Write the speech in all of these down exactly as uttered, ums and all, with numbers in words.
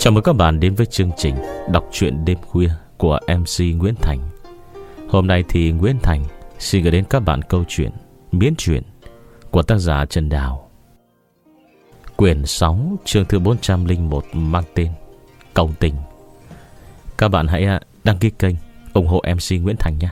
Chào mừng các bạn đến với chương trình đọc truyện đêm khuya của em xê Nguyễn Thành. Hôm nay thì Nguyễn Thành xin gửi đến các bạn câu chuyện Miến truyện của tác giả Trần Đào, quyển sáu, chương thứ bốn trăm lẻ một, mang tên Cầu Tình. Các bạn hãy đăng ký kênh ủng hộ em xê Nguyễn Thành nhé.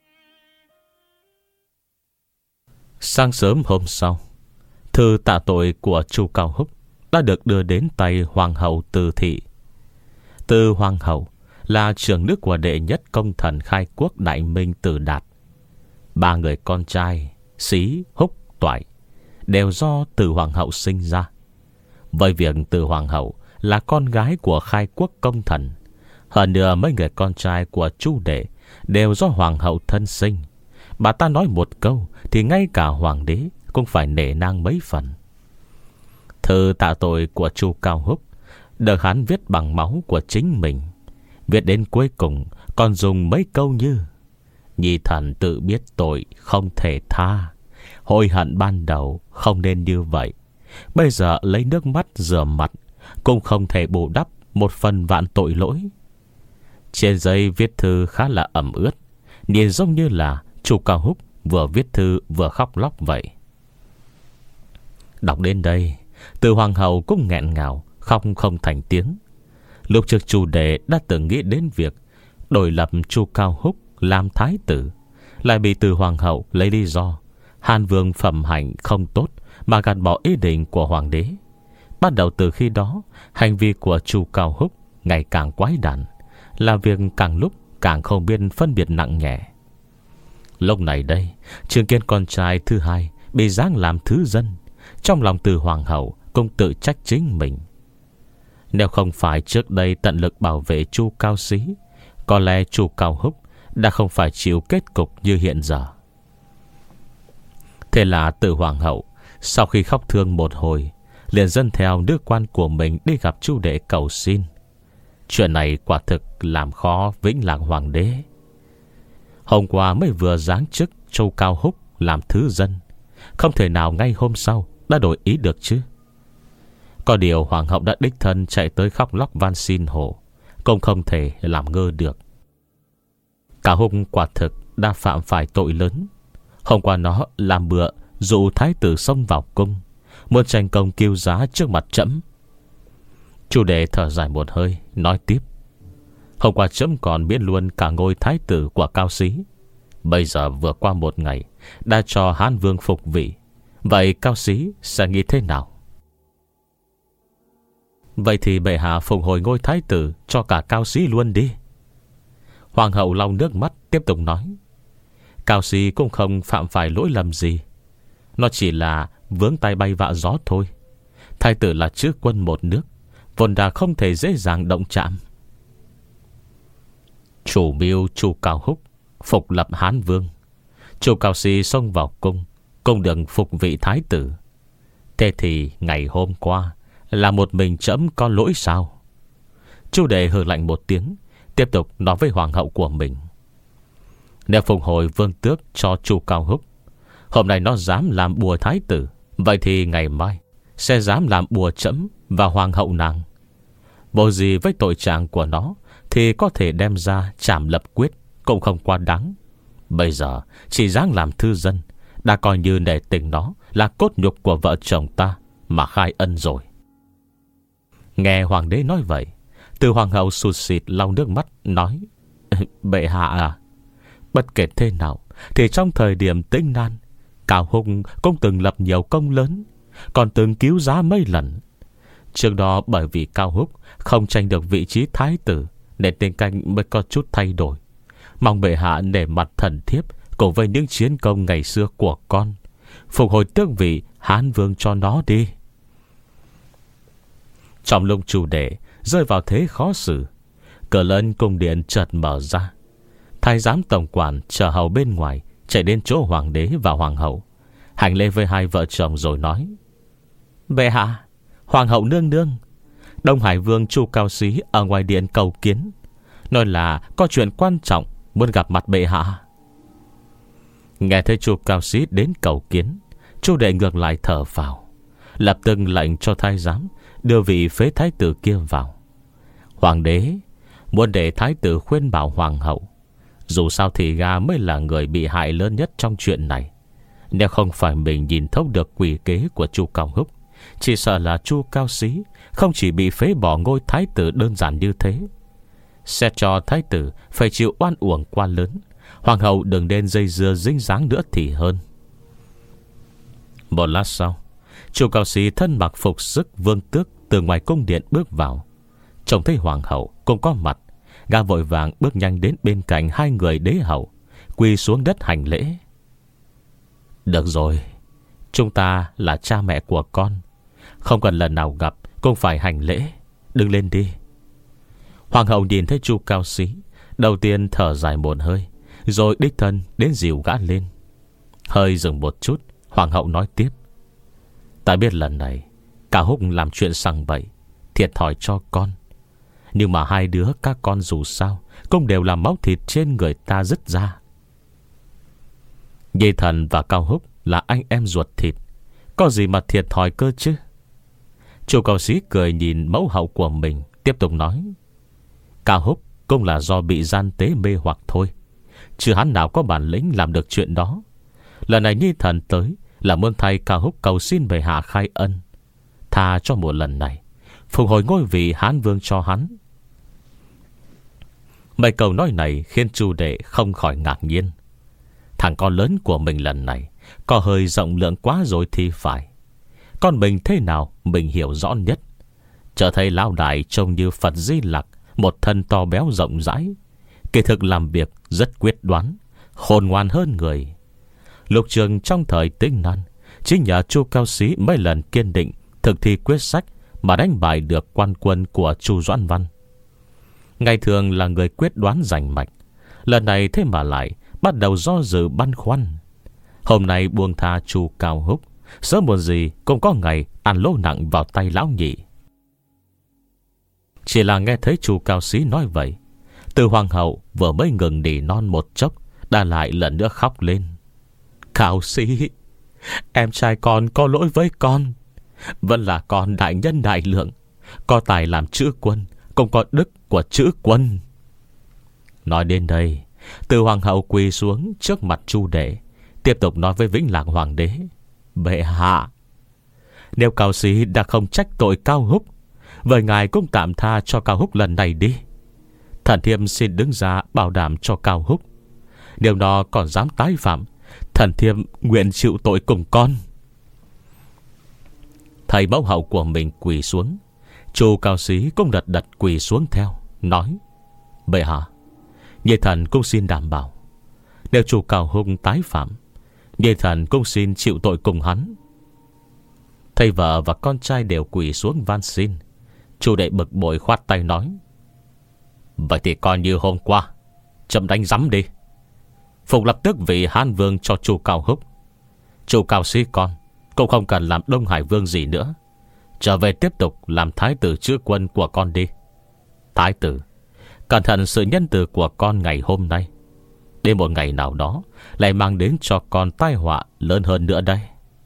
Sáng sớm hôm sau, thư tạ tội của Chu Cao Húc đã được đưa đến tay Hoàng hậu Từ Thị. Từ Hoàng hậu là trưởng nữ của đệ nhất công thần khai quốc Đại Minh Từ Đạt. Ba người con trai Xí, Húc, Toại đều do Từ Hoàng hậu sinh ra. Với việc Từ Hoàng hậu là con gái của khai quốc công thần, hơn nữa mấy người con trai của Chu đệ đều do Hoàng hậu thân sinh, bà ta nói một câu thì ngay cả hoàng đế cũng phải nể nang mấy phần. Thư tạ tội của Chu Cao Húc được hắn viết bằng máu của chính mình. Viết đến cuối cùng còn dùng mấy câu như: Nhi thần tự biết tội không thể tha, hối hận ban đầu không nên như vậy, bây giờ lấy nước mắt rửa mặt cũng không thể bù đắp một phần vạn tội lỗi. Trên giấy viết thư khá là ẩm ướt, nhìn giống như là Chu Cao Húc vừa viết thư vừa khóc lóc vậy. Đọc đến đây, Từ Hoàng hậu cũng nghẹn ngào, khóc không thành tiếng. Lúc trước Chu đệ đã từng nghĩ đến việc đổi lập Chu Cao Húc làm thái tử, lại bị Từ Hoàng hậu lấy lý do Hàn Vương phẩm hạnh không tốt mà gạt bỏ ý định của hoàng đế. Bắt đầu từ khi đó, hành vi của Chu Cao Húc ngày càng quái đản, làm việc càng lúc càng không biết phân biệt nặng nhẹ. Lúc này đây, chứng kiến con trai thứ hai bị giáng làm thứ dân, trong lòng Từ Hoàng hậu cũng tự trách chính mình. Nếu không phải trước đây tận lực bảo vệ Chu Cao Xí, có lẽ Chu Cao Húc đã không phải chịu kết cục như hiện giờ. Thế là Từ Hoàng hậu sau khi khóc thương một hồi, liền dẫn theo nữ quan của mình đi gặp Chu đệ cầu xin. Chuyện này quả thực làm khó Vĩnh Lạc hoàng đế. Hôm qua mới vừa giáng chức Chu Cao Húc làm thứ dân, không thể nào ngay hôm sau đã đổi ý được chứ. Có điều hoàng hậu đã đích thân chạy tới khóc lóc van xin hộ, cũng không thể làm ngơ được. Cao Húc quả thực đã phạm phải tội lớn. Hôm qua nó làm bựa dụ thái tử xông vào cung, muốn tranh công kiêu giá trước mặt trẫm. Chu đệ thở dài một hơi, nói tiếp: Hôm qua trẫm còn biết luôn cả ngôi thái tử của Cao Xí, bây giờ vừa qua một ngày đã cho Hán Vương phục vị, vậy Cao Xí sẽ nghĩ thế nào? Vậy thì bệ hạ phục hồi ngôi thái tử cho cả Cao Xí luôn đi. Hoàng hậu lau nước mắt tiếp tục nói: Cao Xí cũng không phạm phải lỗi lầm gì, nó chỉ là vướng tay bay vạ gió thôi. Thái tử là chữ quân một nước, vốn đã không thể dễ dàng động chạm. Chủ mưu Chu Cao Húc phục lập Hán Vương, Chu Cao Xí xông vào cung, cung được phục vị thái tử. Thế thì ngày hôm qua là một mình trẫm có lỗi sao? Chu đệ hừ lạnh một tiếng, tiếp tục nói với hoàng hậu của mình: Nếu phục hồi vương tước cho Chu Cao Húc, hôm nay nó dám làm bùa thái tử, vậy thì ngày mai sẽ dám làm bùa trẫm và hoàng hậu nàng. Vô gì với tội trạng của nó thì có thể đem ra trảm lập quyết, cũng không quá đáng. Bây giờ chỉ dám làm thư dân, đã coi như nể tình nó là cốt nhục của vợ chồng ta mà khai ân rồi. Nghe hoàng đế nói vậy, Từ Hoàng hậu sụt sịt lau nước mắt, nói: Bệ hạ à, bất kể thế nào thì trong thời điểm tinh nan, Cao Húc cũng từng lập nhiều công lớn, còn từng cứu giá mấy lần. Trước đó bởi vì Cao Húc không tranh được vị trí thái tử, nên tình cảnh mới có chút thay đổi. Mong bệ hạ nể mặt thần thiếp cùng với những chiến công ngày xưa của con, phục hồi tước vị Hán Vương cho nó đi. Trong lúc chủ đệ rơi vào thế khó xử, cửa lớn cung điện chợt mở ra. Thái giám tổng quản chờ hầu bên ngoài chạy đến chỗ hoàng đế và hoàng hậu, hành lễ với hai vợ chồng rồi nói: Bệ hạ, hoàng hậu nương nương, Đông Hải Vương Chu Cao Xí ở ngoài điện cầu kiến, nói là có chuyện quan trọng muốn gặp mặt bệ hạ. Nghe thấy Chu Cao Xí đến cầu kiến, Chu đệ ngược lại thở phào, lập tức lệnh cho thái giám đưa vị phế thái tử kia vào. Hoàng đế muốn để thái tử khuyên bảo hoàng hậu. Dù sao thì gã mới là người bị hại lớn nhất trong chuyện này. Nếu không phải mình nhìn thấu được quỷ kế của Chu Cao Húc, chỉ sợ là Chu Cao Xí không chỉ bị phế bỏ ngôi thái tử đơn giản như thế, sẽ cho thái tử phải chịu oan uổng quá lớn. Hoàng hậu đừng nên dây dưa dính dáng nữa thì hơn. Một lát sau, Chu Cao Xí thân mặc phục sức vương tước từ ngoài cung điện bước vào. Trông thấy hoàng hậu cũng có mặt, gã vội vàng bước nhanh đến bên cạnh hai người đế hậu, quỳ xuống đất hành lễ. Được rồi, chúng ta là cha mẹ của con, không cần lần nào gặp cũng phải hành lễ. Đứng lên đi. Hoàng hậu nhìn thấy Chu Cao Xí, đầu tiên thở dài một hơi, rồi đích thân đến dìu gã lên. Hơi dừng một chút, hoàng hậu nói tiếp. Ta biết lần này Cao Húc làm chuyện sằng bậy, thiệt thòi cho con, nhưng mà hai đứa các con dù sao cũng đều là máu thịt trên người ta dứt ra. Nhi Thần và Cao Húc là anh em ruột thịt, có gì mà thiệt thòi cơ chứ. Chu Cao Xí cười nhìn mẫu hậu của mình, tiếp tục nói. Cao Húc cũng là do bị gian tế mê hoặc thôi, chứ hắn nào có bản lĩnh làm được chuyện đó. Lần này Nhi Thần tới là muốn thay Cao Húc cầu xin bệ hạ khai ân, tha cho một lần này, phục hồi ngôi vị Hán Vương cho hắn. Mấy câu nói này khiến Chu đệ không khỏi ngạc nhiên. Thằng con lớn của mình lần này có hơi rộng lượng quá rồi thì phải. Con mình thế nào mình hiểu rõ nhất. Trở thấy lão đại trông như Phật Di Lặc, một thân to béo rộng rãi, kỳ thực làm việc rất quyết đoán, khôn ngoan hơn người. Lục Trường trong thời tinh nan, chính nhờ Chu Cao Xí mấy lần kiên định thực thi quyết sách mà đánh bại được quan quân của Chu Doãn Văn. Ngày thường là người quyết đoán rành mạch, lần này thế mà lại bắt đầu do dự băn khoăn. Hôm nay buông tha Chu Cao Húc, sớm muộn gì cũng có ngày ăn lỗ nặng vào tay lão nhị. Chỉ là nghe thấy Chu Cao Xí nói vậy, từ hoàng hậu vừa mới ngừng nỉ non một chốc đã lại lần nữa khóc lên. Cao Xí, em trai con có lỗi với con. Vẫn là con đại nhân đại lượng, có tài làm chữ quân, cũng có đức của chữ quân. Nói đến đây, từ hoàng hậu quỳ xuống trước mặt Chu đệ, tiếp tục nói với Vĩnh Lạc hoàng đế. Bệ hạ, nếu Cao Xí đã không trách tội Cao Húc, vậy ngài cũng tạm tha cho Cao Húc lần này đi. Thần thiêm xin đứng ra bảo đảm cho Cao Húc, nếu nó còn dám tái phạm, thần thiêm nguyện chịu tội cùng con. Thầy mẫu hậu của mình quỳ xuống, Chu Cao Xí cũng đật đật quỳ xuống theo, nói. Bệ hạ, Nhi thần cũng xin đảm bảo, nếu Chu Cao Húc tái phạm, Nhi thần cũng xin chịu tội cùng hắn. Thầy vợ và con trai đều quỳ xuống van xin. Chu đệ bực bội khoát tay nói. Vậy thì coi như hôm qua, chậm đánh rắm đi, phục lập tức vị Hán Vương cho Chu Cao Húc. Chu Cao Xí con cũng không cần làm Đông Hải Vương gì nữa, trở về tiếp tục làm thái tử chữ quân của con đi. Thái tử, cẩn thận sự nhân từ của con ngày hôm nay, đến một ngày nào đó lại mang đến cho con tai họa lớn hơn nữa đây.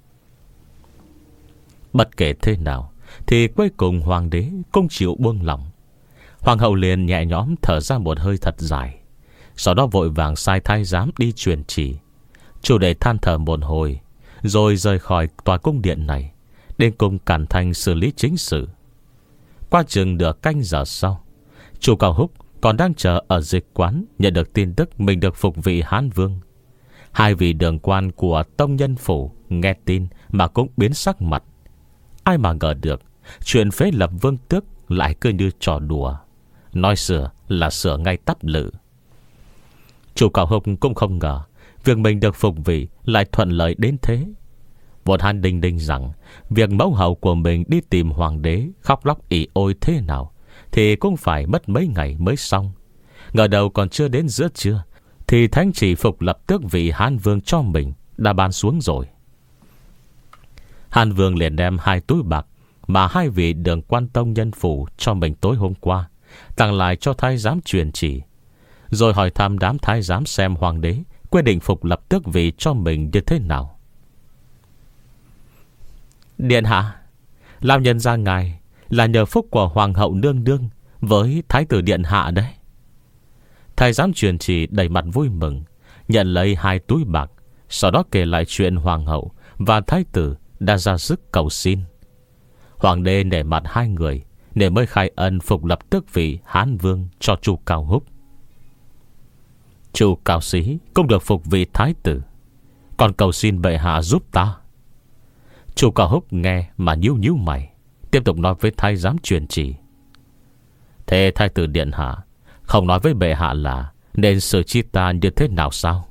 Bất kể thế nào thì cuối cùng hoàng đế cũng chịu buông lòng. Hoàng hậu liền nhẹ nhõm thở ra một hơi thật dài, sau đó vội vàng sai thái giám đi truyền chỉ. Chủ đệ than thở một hồi, rồi rời khỏi tòa cung điện này, đến cùng Cản Thành xử lý chính sự. Qua chừng nửa canh giờ sau, Chu Cao Húc còn đang chờ ở dịch quán nhận được tin tức mình được phục vị Hán Vương. Hai vị đường quan của Tông Nhân Phủ nghe tin mà cũng biến sắc mặt. Ai mà ngờ được chuyện phế lập vương tước lại cứ như trò đùa, nói sửa là sửa ngay tắp lự. Chu Cao Húc cũng không ngờ việc mình được phục vị lại thuận lợi đến thế. Vốn hắn đinh đinh rằng việc mẫu hậu của mình đi tìm hoàng đế khóc lóc ỉ ôi thế nào thì cũng phải mất mấy ngày mới xong. Ngờ đầu còn chưa đến giữa trưa thì thánh chỉ phục lập tước vị Hán Vương cho mình đã ban xuống rồi. Hán Vương liền đem hai túi bạc mà hai vị đường quan Tông Nhân Phủ cho mình tối hôm qua tặng lại cho thái giám truyền chỉ, rồi hỏi thăm đám thái giám xem hoàng đế quyết định phục lập tước vị cho mình như thế nào. Điện hạ, lão nhân gia ngài là nhờ phúc của hoàng hậu nương nương với thái tử điện hạ đấy. Thái giám truyền chỉ đầy mặt vui mừng, nhận lấy hai túi bạc, sau đó kể lại chuyện hoàng hậu và thái tử đã ra sức cầu xin. Hoàng đế nể mặt hai người để mới khai ân phục lập tước vị Hán Vương cho Chu Cao Húc. Chu Cao Xí cũng được phục vị thái tử, còn cầu xin bệ hạ giúp ta. Chu Cao Húc nghe mà nhíu nhíu mày, tiếp tục nói với thái giám truyền chỉ: Thế thái tử điện hạ không nói với bệ hạ là nên xử chi ta như thế nào sao?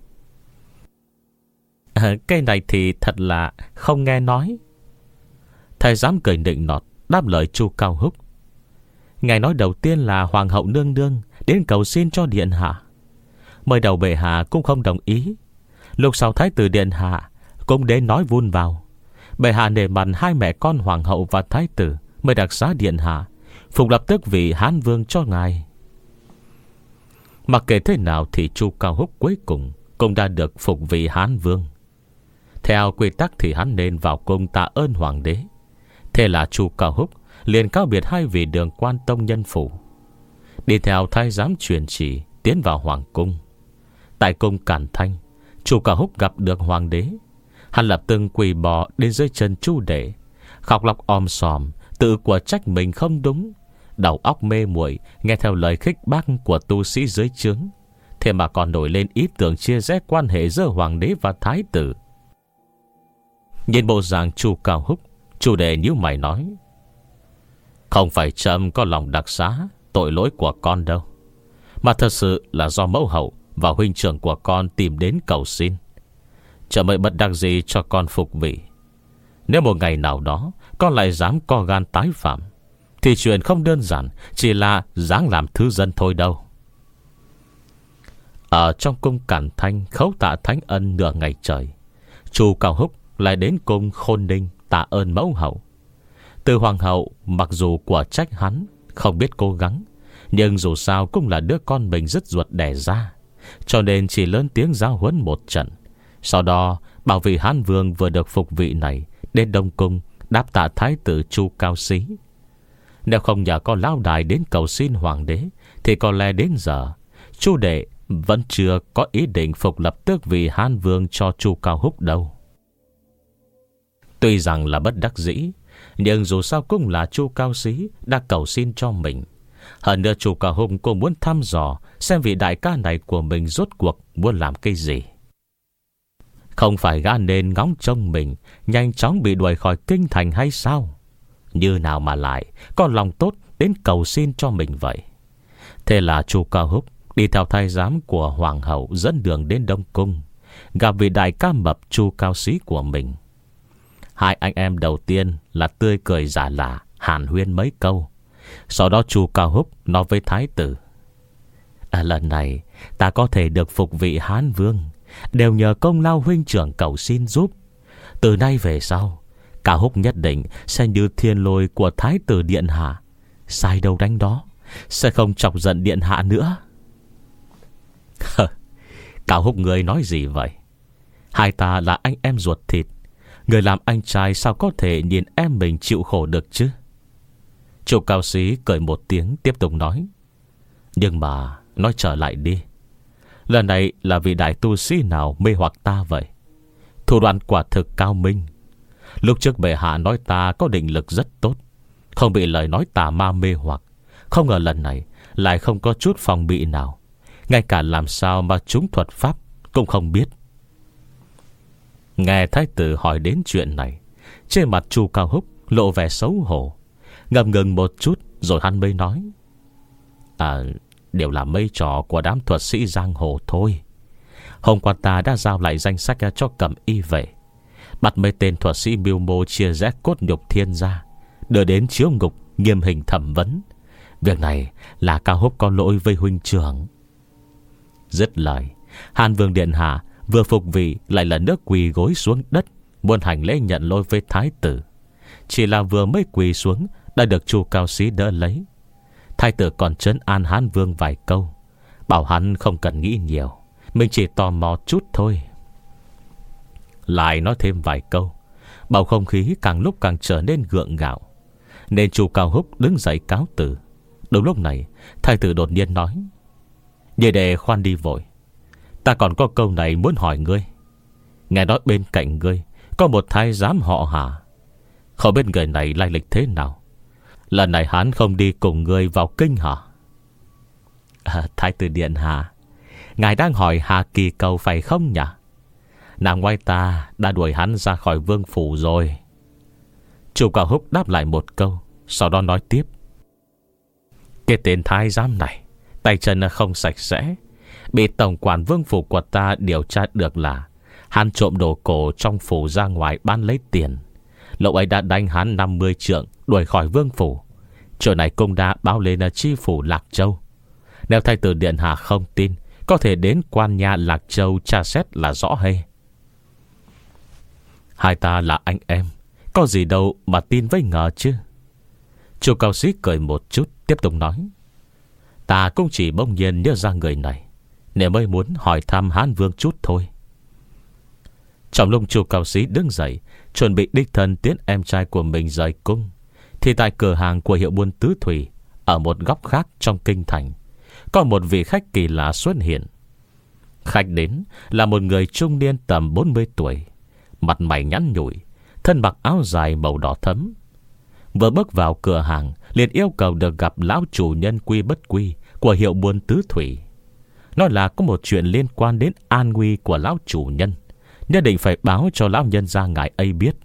À, cái này thì thật là không nghe nói. Thái giám cười nịnh nọt đáp lời Chu Cao Húc: Ngài nói đầu tiên là hoàng hậu nương nương đến cầu xin cho điện hạ. Mới đầu bệ hạ cũng không đồng ý. Lúc sau thái tử điện hạ cũng đến nói vun vào. Bệ hạ nể mặt hai mẹ con hoàng hậu và thái tử, mới đặc xá điện hạ phục lập tước vị Hán Vương cho ngài. Mặc kệ thế nào thì Chu Cao Húc cuối cùng cũng đã được phục vị Hán Vương. Theo quy tắc thì hắn nên vào cung tạ ơn hoàng đế. Thế là Chu Cao Húc liền cáo biệt hai vị đường quan tông nhân phủ, đi theo thái giám truyền chỉ tiến vào hoàng cung. Tại cung Càn Thanh, Chu Cao Húc gặp được hoàng đế. Hắn lập tức quỳ bò đến dưới chân Chu Đệ, khóc lóc om sòm, tự của trách mình không đúng, đầu óc mê muội nghe theo lời khích bác của tu sĩ dưới trướng. Thế mà còn nổi lên ý tưởng chia rẽ quan hệ giữa hoàng đế và thái tử. Nhìn bộ dạng Chu Cao Húc, Chu Đệ nhíu mày nói: Không phải trẫm có lòng đặc xá tội lỗi của con đâu, mà thật sự là do mẫu hậu và huynh trưởng của con tìm đến cầu xin. Trẫm mới bất đắc dĩ cho con phục vị. Nếu một ngày nào đó con lại dám co gan tái phạm, thì chuyện không đơn giản chỉ là dáng làm thứ dân thôi đâu. Ở trong cung Càn Thanh khấu tạ thánh ân nửa ngày trời, Chu Cao Húc lại đến cung Khôn Ninh tạ ơn mẫu hậu. Từ hoàng hậu mặc dù của trách hắn không biết cố gắng, nhưng dù sao cũng là đứa con mình rất ruột đẻ ra, cho nên chỉ lớn tiếng giáo huấn một trận. Sau đó bảo vị Hán Vương vừa được phục vị này đến Đông Cung đáp tạ thái tử Chu Cao Xí. Nếu không nhờ có lão đài đến cầu xin hoàng đế, thì có lẽ đến giờ Chu Đệ vẫn chưa có ý định phục lập tước vị Hán Vương cho Chu Cao Húc đâu. Tuy rằng là bất đắc dĩ, nhưng dù sao cũng là Chu Cao Xí đã cầu xin cho mình. Hơn nữa Chu Cao Húc cũng muốn thăm dò xem vị đại ca này của mình rốt cuộc muốn làm cái gì. Không phải gã nên ngóng trông mình nhanh chóng bị đuổi khỏi kinh thành hay sao? Như nào mà lại có lòng tốt đến cầu xin cho mình vậy? Thế là Chu Cao Húc đi theo thái giám của hoàng hậu dẫn đường đến Đông Cung, gặp vị đại ca mập Chu Cao Xí của mình. Hai anh em đầu tiên là tươi cười giả lạ hàn huyên mấy câu. Sau đó Chu Cao Húc nói với thái tử: à, lần này ta có thể được phục vị Hán Vương đều nhờ công lao huynh trưởng cầu xin giúp. Từ nay về sau, Cao Húc nhất định sẽ như thiên lôi của thái tử điện hạ, sai đâu đánh đó, sẽ không chọc giận điện hạ nữa. Cao Húc người nói gì vậy? Hai ta là anh em ruột thịt, người làm anh trai sao có thể nhìn em mình chịu khổ được chứ? Chu Cao Xí cười một tiếng tiếp tục nói: nhưng mà nói trở lại đi, lần này là vị đại tu sĩ nào mê hoặc ta vậy? Thủ đoạn quả thực cao minh. Lúc trước bệ hạ nói ta có định lực rất tốt, không bị lời nói tà ma mê hoặc. Không ngờ lần này lại không có chút phòng bị nào, ngay cả làm sao mà chúng thuật pháp cũng không biết. Nghe thái tử hỏi đến chuyện này, trên mặt Chu Cao Húc lộ vẻ xấu hổ, ngập ngừng một chút rồi hắn mới nói: À, đều là mây trò của đám thuật sĩ giang hồ thôi. Hôm qua ta đã giao lại danh sách cho Cẩm Y về, bắt mấy tên thuật sĩ mưu mô chia rẽ cốt nhục thiên gia, đưa đến chiếu ngục nghiêm hình thẩm vấn. Việc này là Cao Húc có lỗi với huynh trưởng. Dứt lời, Hán Vương điện hạ vừa phục vị lại lần nước quỳ gối xuống đất, muốn hành lễ nhận lỗi với thái tử. Chỉ là vừa mới quỳ xuống đã được Chu Cao Xí đỡ lấy. Thái tử còn trấn an Hán Vương vài câu, bảo hắn không cần nghĩ nhiều, mình chỉ tò mò chút thôi. Lại nói thêm vài câu, bầu không khí càng lúc càng trở nên gượng gạo, nên Chu Cao Húc đứng dậy cáo từ. Đúng lúc này thái tử đột nhiên nói: Nhị đệ khoan đi vội, ta còn có câu này muốn hỏi ngươi. Nghe nói bên cạnh ngươi có một thái giám họ Hà, không biết người này lai lịch thế nào. Lần này hắn không đi cùng ngươi vào kinh hả? À, thái tử điện hạ, ngài đang hỏi Hà Kỳ Cầu phải không nhỉ? Nàng ngoại ta đã đuổi hắn ra khỏi vương phủ rồi. Chu Cao Húc đáp lại một câu, sau đó nói tiếp: Cái tên thái giám này tay chân không sạch sẽ, bị tổng quản vương phủ của ta điều tra được là hắn trộm đồ cổ trong phủ ra ngoài bán lấy tiền. Lúc ấy đã đánh hắn năm mươi trượng, đuổi khỏi vương phủ. Chuyện này cũng đã báo lên chi phủ Lạc Châu. Nếu thái tử điện hạ không tin, có thể đến quan nhà Lạc Châu tra xét là rõ hay. Hai ta là anh em, có gì đâu mà tin với ngờ chứ. Chu Cao Sĩ cười một chút, tiếp tục nói: Ta cũng chỉ bỗng nhiên nhớ ra người này, nên mới muốn hỏi thăm Hán Vương chút thôi. Trong lúc Chu Cao Sĩ đứng dậy chuẩn bị đích thân tiến em trai của mình rời cung, thì tại cửa hàng của hiệu buôn Tứ Thủy, ở một góc khác trong kinh thành, có một vị khách kỳ lạ xuất hiện. Khách đến là một người trung niên tầm bốn mươi tuổi, mặt mày nhẵn nhụi, thân mặc áo dài màu đỏ thẫm. Vừa bước vào cửa hàng liền yêu cầu được gặp lão chủ nhân Quy Bất Quy của hiệu buôn Tứ Thủy. Nói là có một chuyện liên quan đến an nguy của lão chủ nhân, nhất định phải báo cho lão nhân gia ngài ấy biết.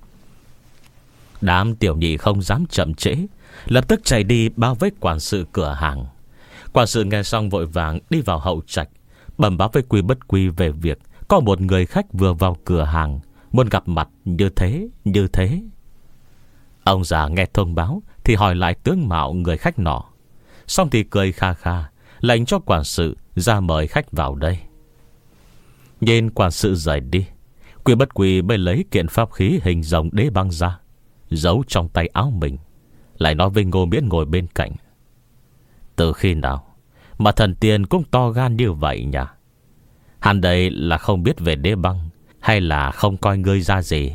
Đám tiểu nhị không dám chậm trễ, lập tức chạy đi báo với quản sự cửa hàng. Quản sự nghe xong vội vàng đi vào hậu trạch, bẩm báo với Quy Bất Quy về việc có một người khách vừa vào cửa hàng, muốn gặp mặt như thế như thế. Ông già nghe thông báo thì hỏi lại tướng mạo người khách nọ, xong thì cười kha kha, lệnh cho quản sự ra mời khách vào đây. Nhìn quản sự rời đi, Quy Bất Quy mới lấy kiện pháp khí hình rồng đế băng ra, giấu trong tay áo mình, lại nói với Ngô Miễn ngồi bên cạnh: Từ khi nào mà thần tiên cũng to gan như vậy nhỉ? Hắn đây là không biết về đế băng, hay là không coi ngươi ra gì?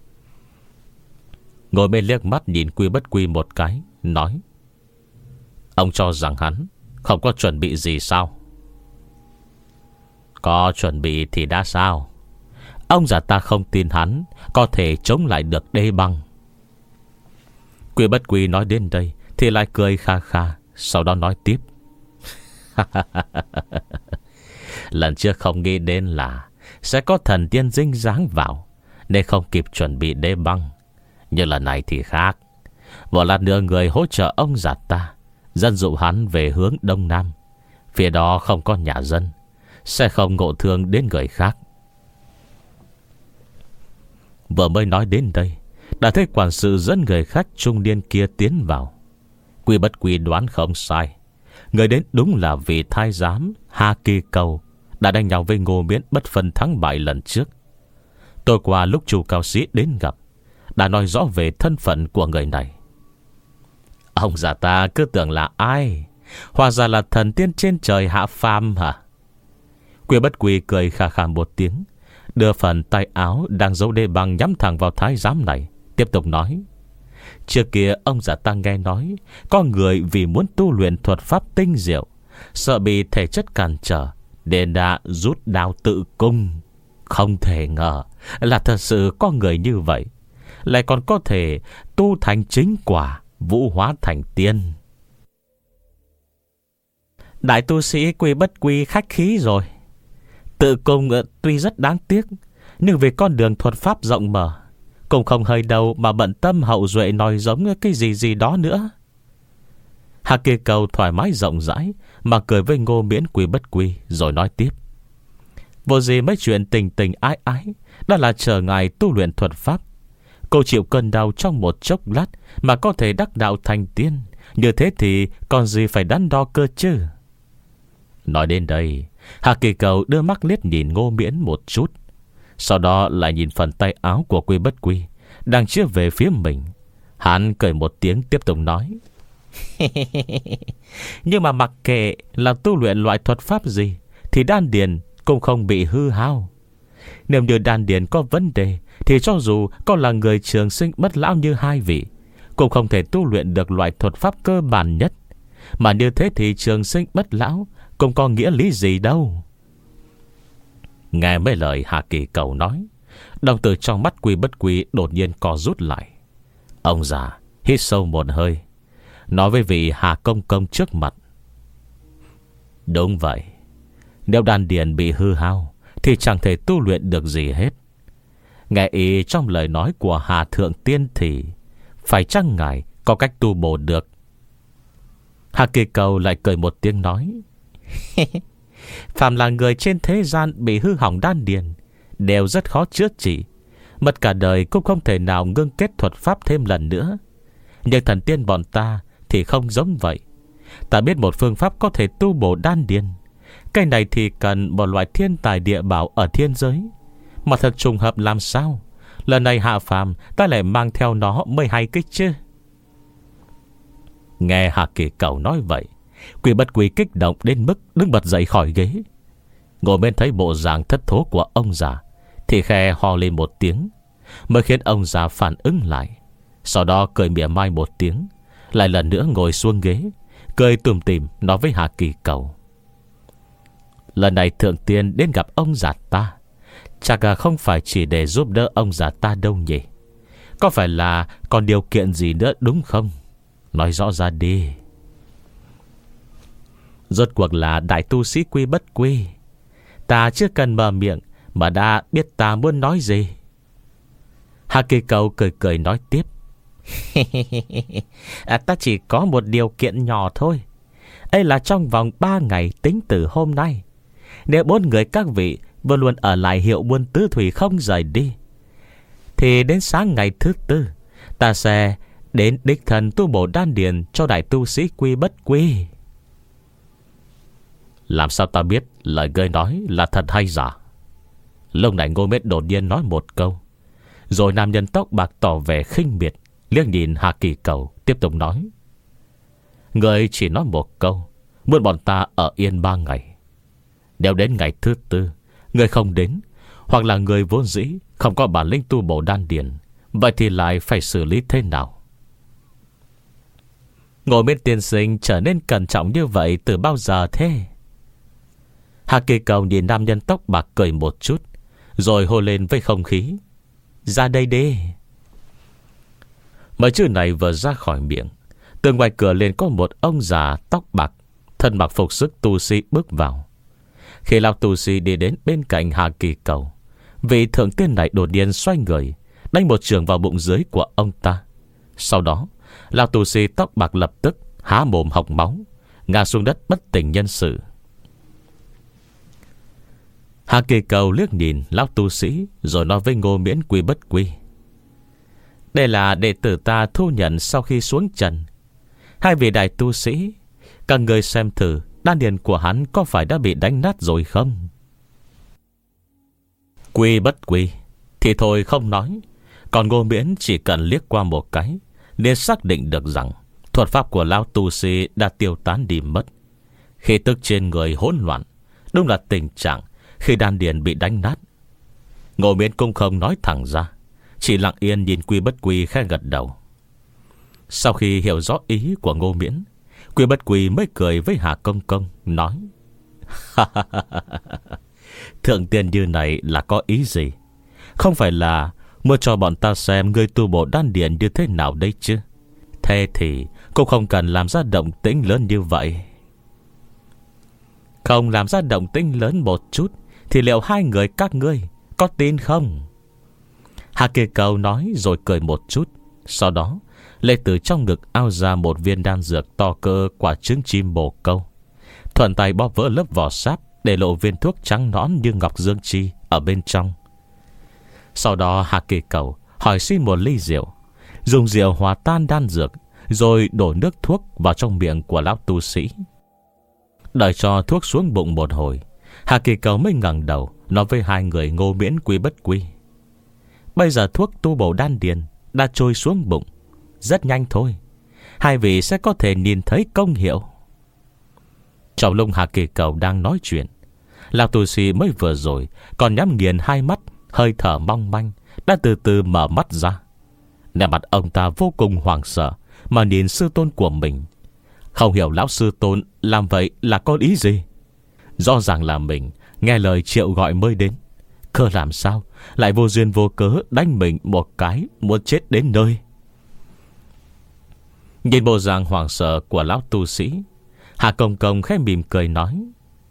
Ngồi bên liếc mắt nhìn Quy Bất Quy một cái, nói: Ông cho rằng hắn không có chuẩn bị gì sao? Có chuẩn bị thì đã sao? Ông già ta không tin hắn có thể chống lại được đế băng. Quy Bất Quy nói đến đây thì lại cười kha kha, sau đó nói tiếp: Lần trước không nghĩ đến là sẽ có thần tiên dinh dáng vào, nên không kịp chuẩn bị đế băng. Nhưng lần này thì khác. Một lát nữa người hỗ trợ ông già ta dẫn dụ hắn về hướng đông nam, phía đó không có nhà dân, sẽ không ngộ thương đến người khác. Vừa mới nói đến đây, đã thấy quản sự dẫn người khách trung niên kia tiến vào. Quy Bất Quy đoán không sai, người đến đúng là vị thái giám Hà Kỳ Cầu đã đánh nhau với Ngô Miễn bất phân thắng bại lần trước. Tối qua lúc Chu Cao Sĩ đến gặp, đã nói rõ về thân phận của người này. Ông già ta cứ tưởng là ai, hóa ra là thần tiên trên trời hạ phàm hả? Quy Bất Quy cười khà khà một tiếng, đưa phần tay áo đang giấu đế băng nhắm thẳng vào thái giám này, tiếp tục nói: Trước kia ông già ta nghe nói có người vì muốn tu luyện thuật pháp tinh diệu, sợ bị thể chất cản trở, nên đã rút đao tự cung. Không thể ngờ là thật sự có người như vậy, lại còn có thể tu thành chính quả, vũ hóa thành tiên. Đại tu sĩ Quy Bất Quy khách khí rồi. Tự cung tuy rất đáng tiếc, nhưng vì con đường thuật pháp rộng mở, cũng không hơi đâu mà bận tâm hậu duệ nói giống cái gì gì đó nữa. Hà Kỳ Cầu thoải mái rộng rãi mà cười với Ngô Miễn Quy Bất Quy, rồi nói tiếp: Vô gì mấy chuyện tình tình ái ái, đó là chờ ngài tu luyện thuật pháp. Cô chịu cơn đau trong một chốc lát mà có thể đắc đạo thành tiên, như thế thì còn gì phải đắn đo cơ chứ. Nói đến đây, Hà Kỳ Cầu đưa mắt liếc nhìn Ngô Miễn một chút, sau đó lại nhìn phần tay áo của Quy Bất Quy đang chĩa về phía mình. Hắn cười một tiếng tiếp tục nói: Nhưng mà mặc kệ là tu luyện loại thuật pháp gì thì đan điền cũng không bị hư hao. Nếu như đan điền có vấn đề thì cho dù có là người trường sinh bất lão như hai vị, cũng không thể tu luyện được loại thuật pháp cơ bản nhất. Mà như thế thì trường sinh bất lão cũng có nghĩa lý gì đâu. Nghe mấy lời Hà Kỳ Cầu nói, đồng tử trong mắt Quy Bất Quy đột nhiên co rút lại. Ông già hít sâu một hơi, nói với vị Hà Công Công trước mặt: Đúng vậy, nếu đan điền bị hư hao thì chẳng thể tu luyện được gì hết. Nghe ý trong lời nói của Hà Thượng Tiên thì phải chăng ngài có cách tu bổ được? Hà Kỳ Cầu lại cười một tiếng nói: Phàm là người trên thế gian bị hư hỏng đan điền đều rất khó chữa trị, mất cả đời cũng không thể nào ngưng kết thuật pháp thêm lần nữa. Nhưng thần tiên bọn ta thì không giống vậy. Ta biết một phương pháp có thể tu bổ đan điền. Cái này thì cần một loại thiên tài địa bảo ở thiên giới. Mà thật trùng hợp làm sao lần này hạ phàm ta lại mang theo nó mới hay cái chứ. Nghe Hà Kỳ Cầu nói vậy, Quy Bất Quy kích động đến mức đứng bật dậy khỏi ghế. Ngồi bên thấy bộ dạng thất thố của ông già thì khe ho lên một tiếng, mới khiến ông già phản ứng lại. Sau đó cười mỉa mai một tiếng, lại lần nữa ngồi xuống ghế, cười tủm tỉm nói với Hà Kỳ Cầu: Lần này Thượng Tiên đến gặp ông già ta chắc không phải chỉ để giúp đỡ ông già ta đâu nhỉ? Có phải là còn điều kiện gì nữa đúng không? Nói rõ ra đi. Rốt cuộc là đại tu sĩ Quy Bất Quy, ta chưa cần mở miệng mà đã biết ta muốn nói gì. Hà Kỳ Cầu cười cười nói tiếp: à, Ta chỉ có một điều kiện nhỏ thôi. Ấy là trong vòng ba ngày tính từ hôm nay, nếu bốn người các vị vẫn luôn ở lại hiệu buôn Tứ Thủy không rời đi, thì đến sáng ngày thứ tư ta sẽ đến đích thần tu bổ đan điền cho đại tu sĩ Quy Bất Quy. Làm sao ta biết lời ngươi nói là thật hay giả? Lúc này Ngô Miễn đột nhiên nói một câu, rồi nam nhân tóc bạc tỏ vẻ khinh miệt, liếc nhìn Hà Kỳ Cầu, tiếp tục nói: Ngươi chỉ nói một câu, muốn bọn ta ở yên ba ngày. Nếu đến ngày thứ tư ngươi không đến, hoặc là người vốn dĩ không có bản lĩnh tu bổ đan điền, vậy thì lại phải xử lý thế nào? Ngồi bên tiên sinh trở nên cẩn trọng như vậy từ bao giờ thế? Hà Kỳ Cầu nhìn nam nhân tóc bạc cười một chút, rồi hô lên với không khí: Ra đây đi. Mấy chữ này vừa ra khỏi miệng, từ ngoài cửa liền có một ông già tóc bạc, thân mặc phục sức tu sĩ bước vào. Khi lão tu sĩ đi đến bên cạnh Hà Kỳ Cầu, vị thượng tiên này đột nhiên xoay người, đánh một trường vào bụng dưới của ông ta. Sau đó lão tu sĩ tóc bạc lập tức há mồm hộc máu, ngã xuống đất bất tỉnh nhân sự. Hà Kỳ Cầu liếc nhìn lão tu sĩ, rồi nói với Ngô Miễn Quy Bất Quy: Đây là đệ tử ta thu nhận sau khi xuống trần. Hai vị đại tu sĩ, các người xem thử đan điền của hắn có phải đã bị đánh nát rồi không? Quy Bất Quy thì thôi không nói, còn Ngô Miễn chỉ cần liếc qua một cái nên xác định được rằng thuật pháp của lão tu sĩ đã tiêu tán đi mất. Khí tức trên người hỗn loạn, đúng là tình trạng khi đan điền bị đánh nát. Ngô Miễn cũng không nói thẳng ra, chỉ lặng yên nhìn Quy Bất Quy khẽ gật đầu. Sau khi hiểu rõ ý của Ngô Miễn, Quy Bất Quy mới cười với Hà Công Công, nói: Thượng tiên như này là có ý gì? Không phải là muốn cho bọn ta xem ngươi tu bổ đan điền như thế nào đây chứ? Thế thì cũng không cần làm ra động tĩnh lớn như vậy. Không làm ra động tĩnh lớn một chút thì liệu hai người các ngươi có tin không? Hà Kỳ Cầu nói rồi cười một chút. Sau đó lê từ trong ngực ao ra một viên đan dược to cỡ quả trứng chim bồ câu, thuận tay bóp vỡ lớp vỏ sáp, để lộ viên thuốc trắng nõn như ngọc dương chi ở bên trong. Sau đó Hà Kỳ Cầu hỏi xin một ly rượu, dùng rượu hòa tan đan dược, rồi đổ nước thuốc vào trong miệng của lão tu sĩ. Đợi cho thuốc xuống bụng một hồi, Hà Kỳ Cầu mới ngẩng đầu nói với hai người Ngô Miễn Quy Bất Quy: Bây giờ thuốc tu bổ đan điền đã trôi xuống bụng, rất nhanh thôi, hai vị sẽ có thể nhìn thấy công hiệu. Trong lúc Hà Kỳ Cầu đang nói chuyện, lão tu sĩ mới vừa rồi còn nhắm nghiền hai mắt, hơi thở mong manh, đã từ từ mở mắt ra. Nét mặt ông ta vô cùng hoảng sợ mà nhìn sư tôn của mình. Không hiểu lão sư tôn làm vậy là có ý gì. Rõ ràng là mình nghe lời Triệu gọi mới đến, cơ làm sao lại vô duyên vô cớ đánh mình một cái muốn chết đến nơi. Nhìn bộ dạng hoảng sợ của lão tu sĩ, Hà Công Công khẽ mỉm cười nói: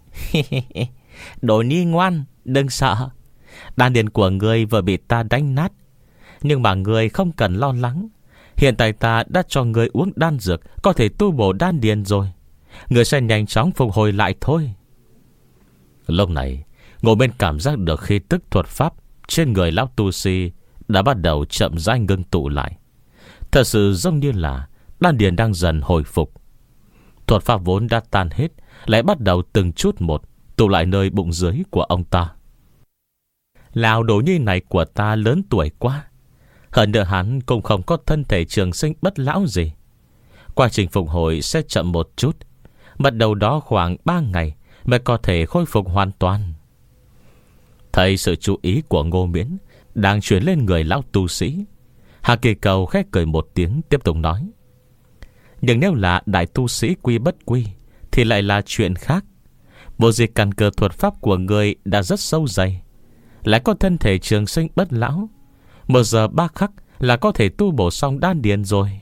Đồ nhi ngoan, đừng sợ. Đan điền của ngươi vừa bị ta đánh nát, nhưng mà ngươi không cần lo lắng. Hiện tại ta đã cho ngươi uống đan dược có thể tu bổ đan điền rồi. Ngươi sẽ nhanh chóng phục hồi lại thôi. Lúc này Ngô Miễn cảm giác được khí tức thuật pháp trên người lão tu sĩ đã bắt đầu chậm rãi ngưng tụ lại. Thật sự giống như là đan điền đang dần hồi phục. Thuật pháp vốn đã tan hết lại bắt đầu từng chút một tụ lại nơi bụng dưới của ông ta. Lão đồ nhi này của ta lớn tuổi quá, hơn nữa hắn cũng không có thân thể trường sinh bất lão gì. Quá trình phục hồi sẽ chậm một chút, bắt đầu đó khoảng ba ngày mới có thể khôi phục hoàn toàn. Thấy sự chú ý của Ngô Miễn đang chuyển lên người lão tu sĩ, Hà Kỳ Cầu khẽ cười một tiếng, tiếp tục nói: Nhưng nếu là đại tu sĩ quy bất quy thì lại là chuyện khác. Bộ dịch căn cơ thuật pháp của người đã rất sâu dày, lại có thân thể trường sinh bất lão, một giờ ba khắc là có thể tu bổ xong đan điền rồi.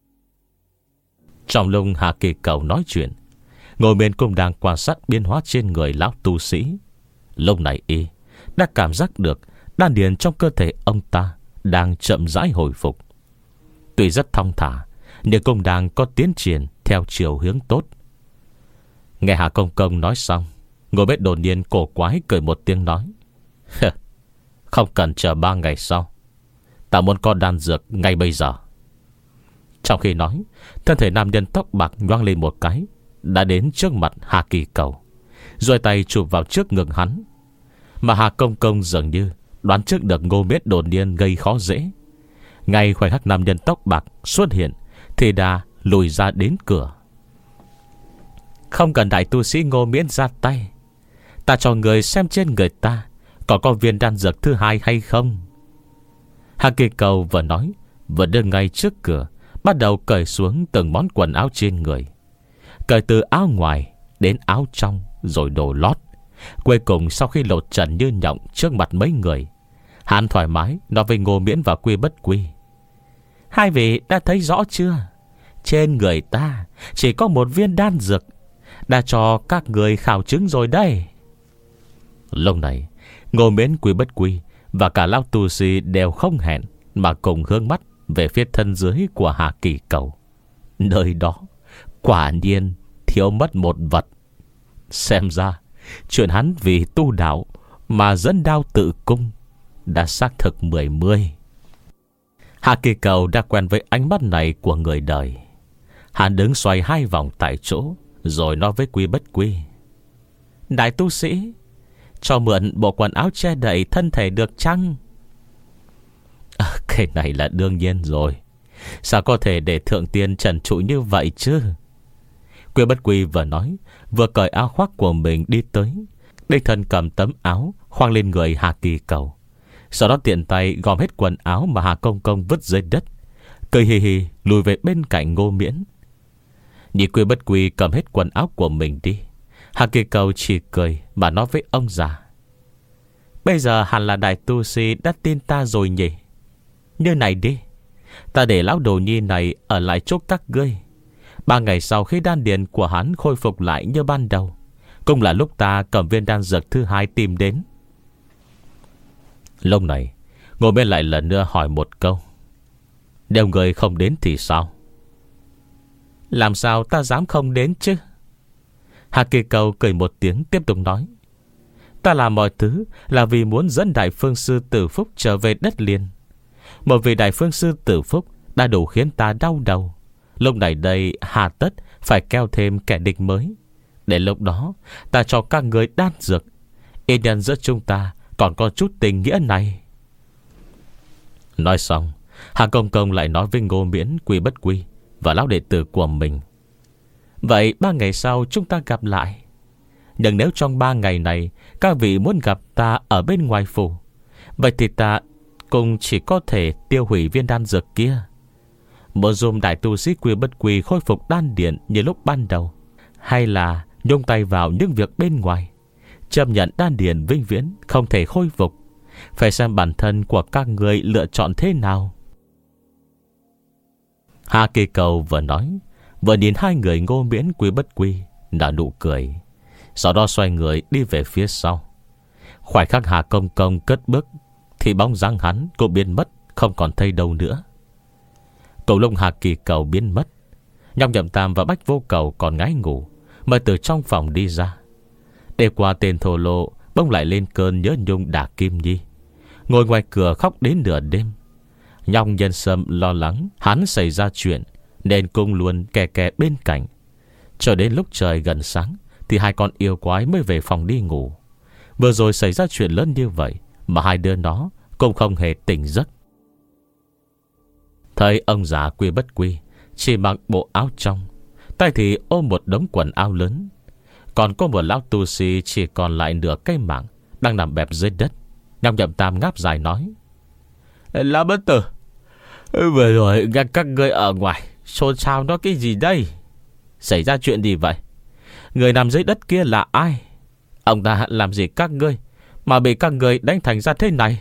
Trong lúc Hà Kỳ Cầu nói chuyện, Ngô Miễn cũng đang quan sát biến hóa trên người lão tu sĩ. Lúc này y đã cảm giác được đan điền trong cơ thể ông ta đang chậm rãi hồi phục. Tuy rất thong thả, nhưng cũng đang có tiến triển theo chiều hướng tốt. Nghe Hà Công Công nói xong, Ngô Miễn đột nhiên cổ quái cười một tiếng nói: Không cần chờ ba ngày sau, ta muốn có đan dược ngay bây giờ. Trong khi nói, thân thể nam nhân tóc bạc nhoáng lên một cái, đã đến trước mặt Hà Kỳ Cầu, rồi tay chụp vào trước ngực hắn. Mà Hà Công Công dường như đoán trước được Ngô Miễn đột nhiên gây khó dễ. Ngay khoảnh khắc nam nhân tóc bạc xuất hiện thì đã lùi ra đến cửa. Không cần đại tu sĩ Ngô Miễn ra tay, ta cho người xem trên người ta có có viên đan dược thứ hai hay không. Hà Kỳ Cầu vừa nói vừa đứng ngay trước cửa, bắt đầu cởi xuống từng món quần áo trên người, cởi từ áo ngoài đến áo trong, rồi đồ lót. Cuối cùng sau khi lột trần như nhộng trước mặt mấy người, hắn thoải mái nói với Ngô Miễn và Quy Bất Quy: Hai vị đã thấy rõ chưa? Trên người ta chỉ có một viên đan dược, đã cho các người khảo chứng rồi đây. Lúc này Ngô Miễn, Quy Bất Quy và cả lão tu sĩ đều không hẹn mà cùng hướng mắt về phía thân dưới của Hà Kỳ Cầu. Nơi đó quả nhiên thiếu mất một vật. Xem ra chuyện hắn vì tu đạo mà dẫn đao tự cung đã xác thực mười mươi. Hà Kỳ Cầu đã quen với ánh mắt này của người đời. Hắn đứng xoay hai vòng tại chỗ, rồi nói với Quy Bất Quy: Đại tu sĩ, cho mượn bộ quần áo che đậy thân thể được chăng? À, cái này là đương nhiên rồi. Sao có thể để thượng tiên trần trụi như vậy chứ? Quy Bất Quy vừa nói vừa cởi áo khoác của mình đi tới, đích thân cầm tấm áo khoác lên người Hà Kỳ Cầu, sau đó tiện tay gom hết quần áo mà Hà Công Công vứt dưới đất, cười hì hì lùi về bên cạnh Ngô Miễn. Nhìn Quy Bất Quy cầm hết quần áo của mình đi, Hà Kỳ Cầu chỉ cười mà nói với ông già: Bây giờ hẳn là đại tu sĩ đã tin ta rồi nhỉ? Như này đi, ta để lão đồ nhi này ở lại chúc các ngươi. Ba ngày sau khi đan điền của hắn khôi phục lại như ban đầu, cũng là lúc ta cầm viên đan dược thứ hai tìm đến. Lúc này Ngô Miễn lại lần nữa hỏi một câu: Nếu người không đến thì sao? Làm sao ta dám không đến chứ? Hà Kỳ Cầu cười một tiếng, tiếp tục nói: Ta làm mọi thứ là vì muốn dẫn Đại Phương Sư Tử Phúc trở về đất liền. Một vị Đại Phương Sư Tử Phúc đã đủ khiến ta đau đầu. Lúc này đây hà tất phải kéo thêm kẻ địch mới. Để lúc đó ta cho các người đan dược, ít nhân giữa chúng ta còn có chút tình nghĩa này. Nói xong, Hà Công Công lại nói với Ngô Miễn, Quy Bất Quy và lão đệ tử của mình: Vậy ba ngày sau chúng ta gặp lại. Nhưng nếu trong ba ngày này các vị muốn gặp ta ở bên ngoài phủ, vậy thì ta cũng chỉ có thể tiêu hủy viên đan dược kia. Một dùm đại tu sĩ Quy Bất Quy khôi phục đan điền như lúc ban đầu, hay là nhung tay vào những việc bên ngoài, chấp nhận đan điền vĩnh viễn không thể khôi phục? Phải xem bản thân của các người lựa chọn thế nào. Hà Kỳ Cầu vừa nói, vừa nhìn hai người Ngô Miễn Quy Bất Quy nở nụ cười, sau đó xoay người đi về phía sau. Khoảnh khắc Hà Công Công cất bước thì bóng dáng hắn cũng biến mất, không còn thấy đâu nữa. Cầu lông Hà Kỳ Cầu biến mất, Nhong Nhậm Tam và Bách Vô Cầu còn ngái ngủ mới từ trong phòng đi ra. Để qua tên thô lỗ bỗng lại lên cơn nhớ nhung Đả Kim Nhi, ngồi ngoài cửa khóc đến nửa đêm. Nhong Nhân Sâm lo lắng hắn xảy ra chuyện, nên cũng luôn kè kè bên cạnh. Cho đến lúc trời gần sáng thì hai con yêu quái mới về phòng đi ngủ. Vừa rồi xảy ra chuyện lớn như vậy mà hai đứa nó cũng không hề tỉnh giấc. Thấy ông già Quy Bất Quy chỉ mặc bộ áo trong, tay thì ôm một đống quần áo lớn, còn có một lão tu sĩ chỉ còn lại nửa cây mảng đang nằm bẹp dưới đất. Nhong Nhậm Tam ngáp dài nói: Lão Bất Tử, vừa rồi nghe các ngươi ở ngoài xôn xao nó cái gì đây? Xảy ra chuyện gì vậy? Người nằm dưới đất kia là ai? Ông ta làm gì các ngươi mà bị các ngươi đánh thành ra thế này?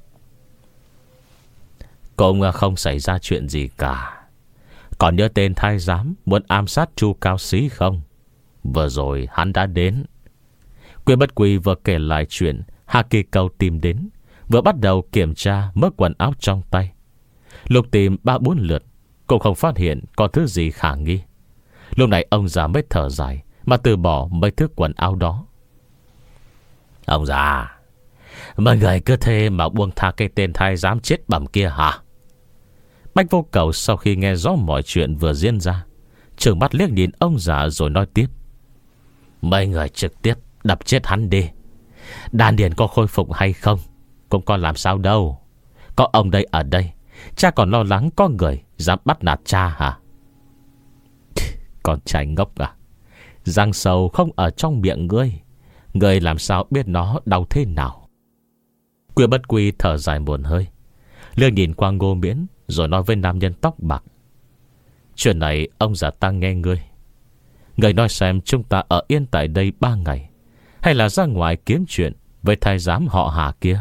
Cũng không xảy ra chuyện gì cả. Còn nhớ tên thái giám muốn ám sát Chu Cao Sĩ không? Vừa rồi hắn đã đến. Quy Bất Quy vừa kể lại chuyện Hà Kỳ Cầu tìm đến, vừa bắt đầu kiểm tra mớ quần áo trong tay. Lục tìm ba bốn lượt cũng không phát hiện có thứ gì khả nghi. Lúc này ông già mới thở dài mà từ bỏ mấy thứ quần áo đó. Ông già, mọi người cứ thế mà buông tha cái tên thái giám chết bẩm kia hả? Bách Vô Cầu sau khi nghe rõ mọi chuyện vừa diễn ra, trừng mắt liếc nhìn ông già rồi nói tiếp: Mấy người trực tiếp đập chết hắn đi. Đan điền có khôi phục hay không cũng còn làm sao đâu. Có ông đây ở đây, cha còn lo lắng có người dám bắt nạt cha hả? Con trai ngốc à, răng sầu không ở trong miệng ngươi, ngươi làm sao biết nó đau thế nào? Quy Bất Quy thở dài buồn hơi, lương nhìn qua Ngô Miễn rồi nói với nam nhân tóc bạc: Chuyện này ông già ta nghe ngươi. Ngươi nói xem chúng ta ở yên tại đây ba ngày, hay là ra ngoài kiếm chuyện với thái giám họ Hà kia?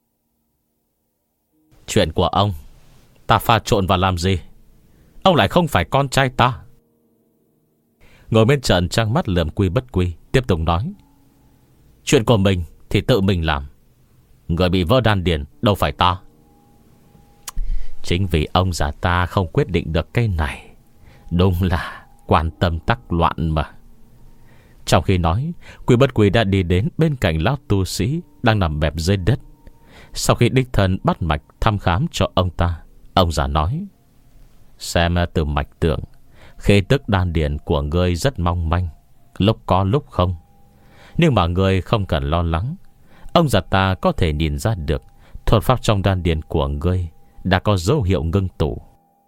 Chuyện của ông ta pha trộn vào làm gì? Ông lại không phải con trai ta. Ngồi bên trận trăng mắt lườm Quy Bất Quy, tiếp tục nói: Chuyện của mình thì tự mình làm. Người bị vỡ đan điền đâu phải ta. Chính vì ông già ta không quyết định được cái này, đúng là quan tâm tắc loạn mà. Trong khi nói, Quy Bất Quy đã đi đến bên cạnh lão tu sĩ đang nằm bẹp dưới đất. Sau khi đích thân bắt mạch thăm khám cho ông ta, ông già nói: Xem từ mạch tượng, khí tức đan điền của ngươi rất mong manh, lúc có lúc không. Nhưng mà ngươi không cần lo lắng. Ông già ta có thể nhìn ra được thuật pháp trong đan điền của ngươi đã có dấu hiệu ngưng tụ.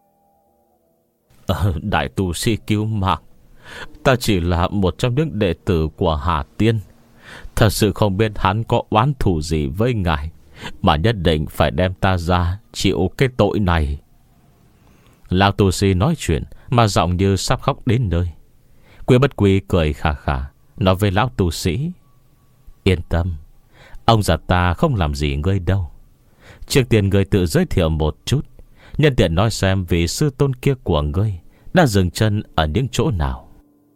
ờ, Đại tu sĩ cứu mạng, ta chỉ là một trong những đệ tử của Hà Tiên. Thật sự không biết hắn có oán thù gì với ngài mà nhất định phải đem ta ra chịu cái tội này. Lão tu sĩ nói chuyện mà giọng như sắp khóc đến nơi. Quy Bất Quy cười khà khà nói với lão tu sĩ: Yên tâm, ông già ta không làm gì ngươi đâu. Trước tiên ngươi tự giới thiệu một chút, nhân tiện nói xem vị sư tôn kia của ngươi đã dừng chân ở những chỗ nào.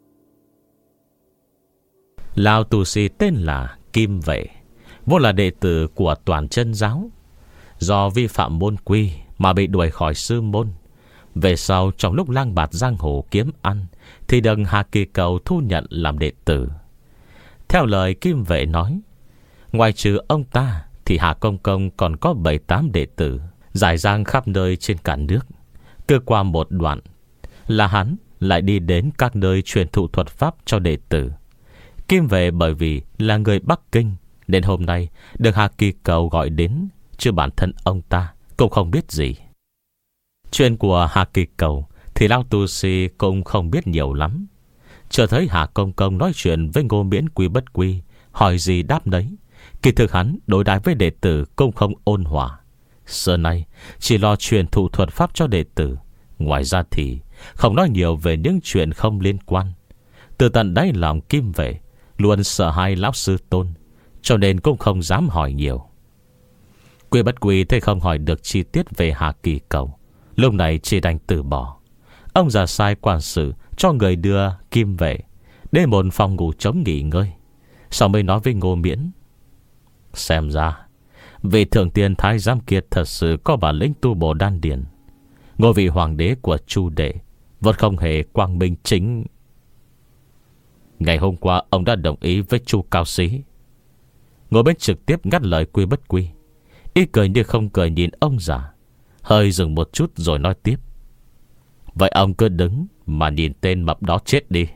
Lão tu sĩ tên là Kim Vệ, vốn là đệ tử của Toàn Chân Giáo. Do vi phạm môn quy mà bị đuổi khỏi sư môn. Về sau trong lúc lang bạt giang hồ kiếm ăn thì được Hà Kỳ Cầu thu nhận làm đệ tử. Theo lời Kim Vệ nói, ngoài trừ ông ta thì Hà Công Công còn có bảy tám đệ tử rải rang khắp nơi trên cả nước. Cứ qua một đoạn là hắn lại đi đến các nơi truyền thụ thuật pháp cho đệ tử. Kim Vệ bởi vì là người Bắc Kinh nên hôm nay được Hà Kỳ Cầu gọi đến, chứ bản thân ông ta cũng không biết gì. Chuyện của Hà Kỳ Cầu thì lão tu sĩ cũng không biết nhiều lắm. Chờ thấy Hà Công Công nói chuyện với Ngô Miễn Quy Bất Quy, hỏi gì đáp nấy. Kỳ thực hắn đối đãi với đệ tử cũng không ôn hòa. Xưa nay chỉ lo truyền thụ thuật pháp cho đệ tử, Ngoài ra thì không nói nhiều về những chuyện không liên quan. Từ tận đáy lòng Kim Vệ luôn sợ hai lão sư tôn, cho nên cũng không dám hỏi nhiều. Quy Bất Quy thấy không hỏi được chi tiết về Hà Kỳ Cầu, lúc này chỉ đành từ bỏ. Ông già sai quản sự cho người đưa Kim Vệ đến một phòng ngủ trống nghỉ ngơi, sau mới nói với Ngô Miễn: Xem ra vị thượng tiên thái giám kiệt thật sự có bản lĩnh tu bổ đan điền. Ngôi vị hoàng đế của Chu đệ vẫn không hề quang minh chính. Ngày hôm qua ông đã đồng ý với Chu cao sĩ. Ngồi bên trực tiếp ngắt lời Quy Bất Quy. Y cười như không cười nhìn ông già, hơi dừng một chút rồi nói tiếp: Vậy ông cứ đứng mà nhìn tên mập đó chết đi.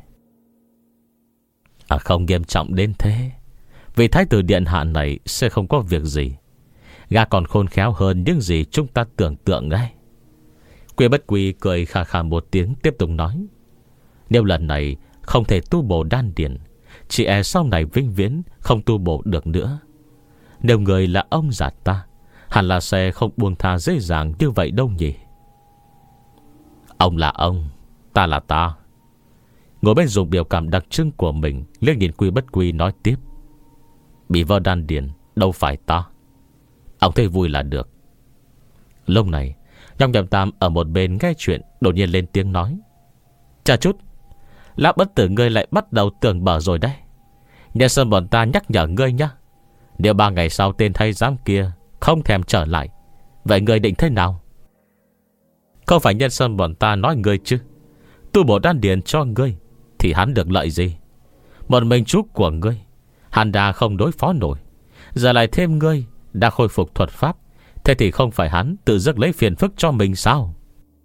À không nghiêm trọng đến thế. Vì thái tử điện hạ này sẽ không có việc gì. Gã còn khôn khéo hơn những gì chúng ta tưởng tượng đấy. Quy Bất Quy cười khà khà một tiếng, tiếp tục nói: Nếu lần này không thể tu bổ đan điền, chỉ e sau này vĩnh viễn không tu bổ được nữa. Nếu người là ông già ta, hẳn là sẽ không buông tha dễ dàng như vậy đâu nhỉ. Ông là ông, ta là ta. Ngồi bên dùng biểu cảm đặc trưng của mình liếc nhìn Quy Bất Quy nói tiếp: Bị vỡ đan điền đâu phải ta. Ông thấy vui là được. Lúc này Nhong Nhậm Tam ở một bên nghe chuyện đột nhiên lên tiếng nói: Chà chút, lão bất tử ngươi lại bắt đầu tưởng bở rồi đấy. Nhân sơn bọn ta nhắc nhở ngươi nhá, nếu ba ngày sau tên thái giám kia không thèm trở lại, vậy ngươi định thế nào? Không phải nhân sơn bọn ta nói ngươi chứ, tu bổ đan điền cho ngươi thì hắn được lợi gì? Một mình chú của ngươi hắn đã không đối phó nổi, giờ lại thêm ngươi đã khôi phục thuật pháp, thế thì không phải hắn tự dứt lấy phiền phức cho mình sao?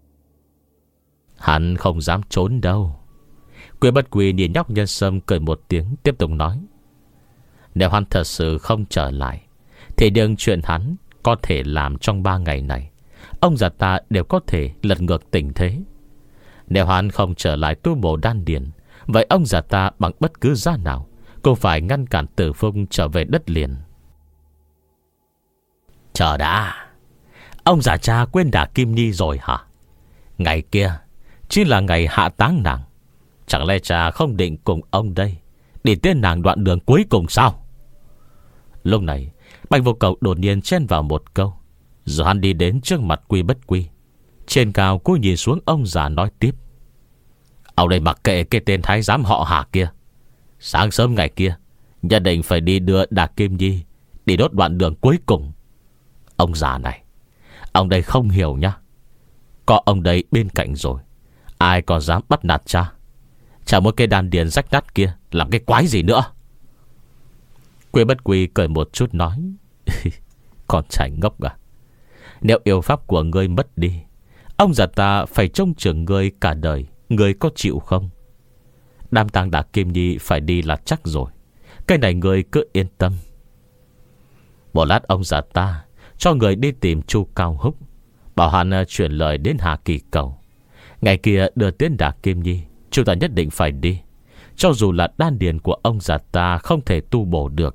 Hắn không dám trốn đâu. Quy Bất Quy nhìn nhóc nhân sâm cười một tiếng, tiếp tục nói: Nếu hắn thật sự không trở lại, thì đừng chuyện hắn có thể làm trong ba ngày này, ông già ta đều có thể lật ngược tình thế. Nếu hắn không trở lại tu bổ đan điền, vậy ông già ta bằng bất cứ giá nào cũng phải ngăn cản Tử Phung trở về đất liền. Chờ đã, ông già cha quên đả Kim Nhi rồi hả? Ngày kia chính là ngày hạ táng nàng, chẳng lẽ cha không định cùng ông đây để tiễn nàng đoạn đường cuối cùng sao? Lúc này Bạch Vô Cầu đột nhiên chen vào một câu, rồi hắn đi đến trước mặt Quy Bất Quy, trên cao cúi nhìn xuống ông già nói tiếp: Ông đây mặc kệ cái tên thái giám họ Hà kia, sáng sớm ngày kia nhất định phải đi đưa Đà Kim Nhi đi đốt đoạn đường cuối cùng. Ông già này, ông đây không hiểu nhá. Có ông đây bên cạnh rồi, ai còn dám bắt nạt cha? Chả một cái đàn điền rách nát kia làm cái quái gì nữa? Quy Bất Quy cười một chút nói: Con trai ngốc à, nếu yêu pháp của ngươi mất đi, ông già ta phải trông chừng ngươi cả đời, ngươi có chịu không? Đám tang Đà Kim Nhi phải đi là chắc rồi, cái này ngươi cứ yên tâm. Một lát ông già ta cho người đi tìm Chu Cao Húc, bảo hắn chuyển lời đến Hà Kỳ Cầu. Ngày kia đưa tiến Đà Kim Nhi, chúng ta nhất định phải đi, cho dù là đan điền của ông già ta không thể tu bổ được.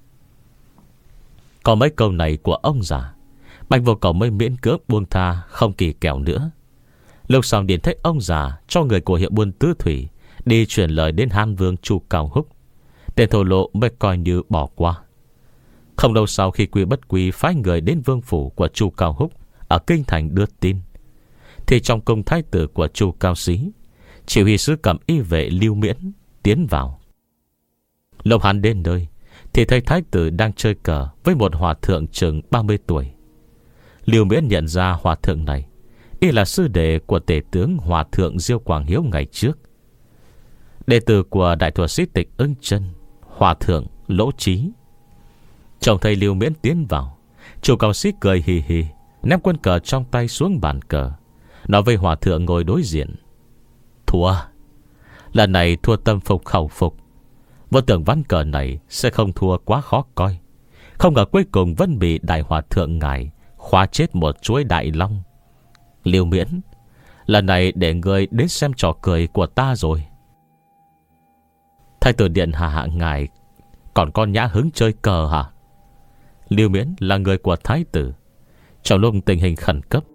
Có mấy câu này của ông già, Bạch Vô Cầu mới miễn cưỡng buông tha, không kỳ kèo nữa. Lúc sau điện thấy ông già cho người của hiệu buôn Tứ Thủy đi chuyển lời đến Han Vương Chu Cao Húc, tên thổ lộ mới coi như bỏ qua. Không lâu sau, khi Quy Bất Quy phái người đến vương phủ của Chu Cao Húc ở kinh thành đưa tin, thì trong cung thái tử của Chu Cao Xí, chỉ huy sứ cầm y vệ Lưu Miễn tiến vào. Lúc hắn đến nơi thì thấy thái tử đang chơi cờ với một hòa thượng chừng ba mươi tuổi. Lưu Miễn nhận ra hòa thượng này y là sư đệ của tể tướng hòa thượng Diêu Quảng Hiếu ngày trước, đệ tử của đại thuật sĩ Tịch Ưng Chân, hòa thượng Lỗ Trí. Trông thấy Lưu Miễn tiến vào, Chu Cao Xí cười hì hì, ném quân cờ trong tay xuống bàn cờ, nói với hòa thượng ngồi đối diện: Thua, lần này thua tâm phục khẩu phục. Vốn tưởng ván cờ này sẽ không thua quá khó coi, không ngờ cuối cùng vẫn bị đại hòa thượng ngài khóa chết một chuỗi đại long. Lưu Miễn, lần này để ngươi đến xem trò cười của ta rồi. Thái tử điện hạ hạ ngài còn con nhã hứng chơi cờ hả? Lưu Miễn là người của thái tử. Trong lúc tình hình khẩn cấp,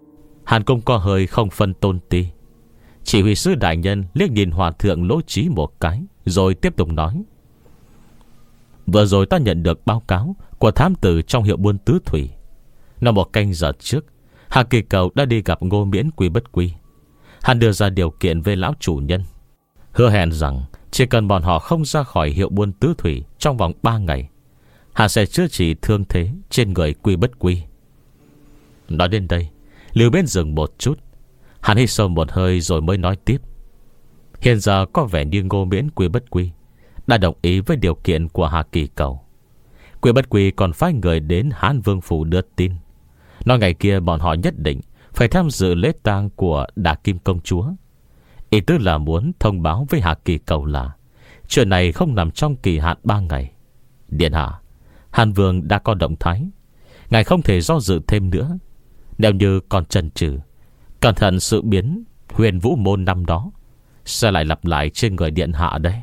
Hàn Công có hơi không phân tôn ti. Chỉ huy sứ đại nhân liếc nhìn hòa thượng Lỗ Trí một cái, rồi tiếp tục nói: Vừa rồi ta nhận được báo cáo của thám tử trong hiệu buôn tứ thủy. Nó một canh giờ trước, Hà Kỳ Cầu đã đi gặp Ngô Miễn Quy Bất Quy. Hắn đưa ra điều kiện với lão chủ nhân, hứa hẹn rằng chỉ cần bọn họ không ra khỏi hiệu buôn tứ thủy trong vòng ba ngày, hắn sẽ chữa trị thương thế trên người Quy Bất Quy. Nói đến đây, Lưu Biến dừng một chút. Hắn hít sâu một hơi rồi mới nói tiếp: Hiện giờ có vẻ như Ngô Miễn Quy Bất Quy đã đồng ý với điều kiện của Hà Kỳ Cầu. Quy Bất Quy còn phái người đến Hán Vương Phủ đưa tin, nói ngày kia bọn họ nhất định phải tham dự lễ tang của Đả Kim Công Chúa. Ý tứ là muốn thông báo với Hà Kỳ Cầu là chuyện này không nằm trong kỳ hạn ba ngày. Điện hạ, Hàn Vương đã có động thái, ngài không thể do dự thêm nữa. Nếu như còn chần chừ, cẩn thận sự biến Huyền Vũ Môn năm đó sẽ lại lặp lại trên người điện hạ đấy.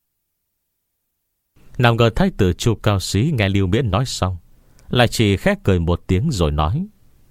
Nào ngờ thái tử Chu Cao Xí nghe Lưu Miễn nói xong, lại chỉ khẽ cười một tiếng rồi nói: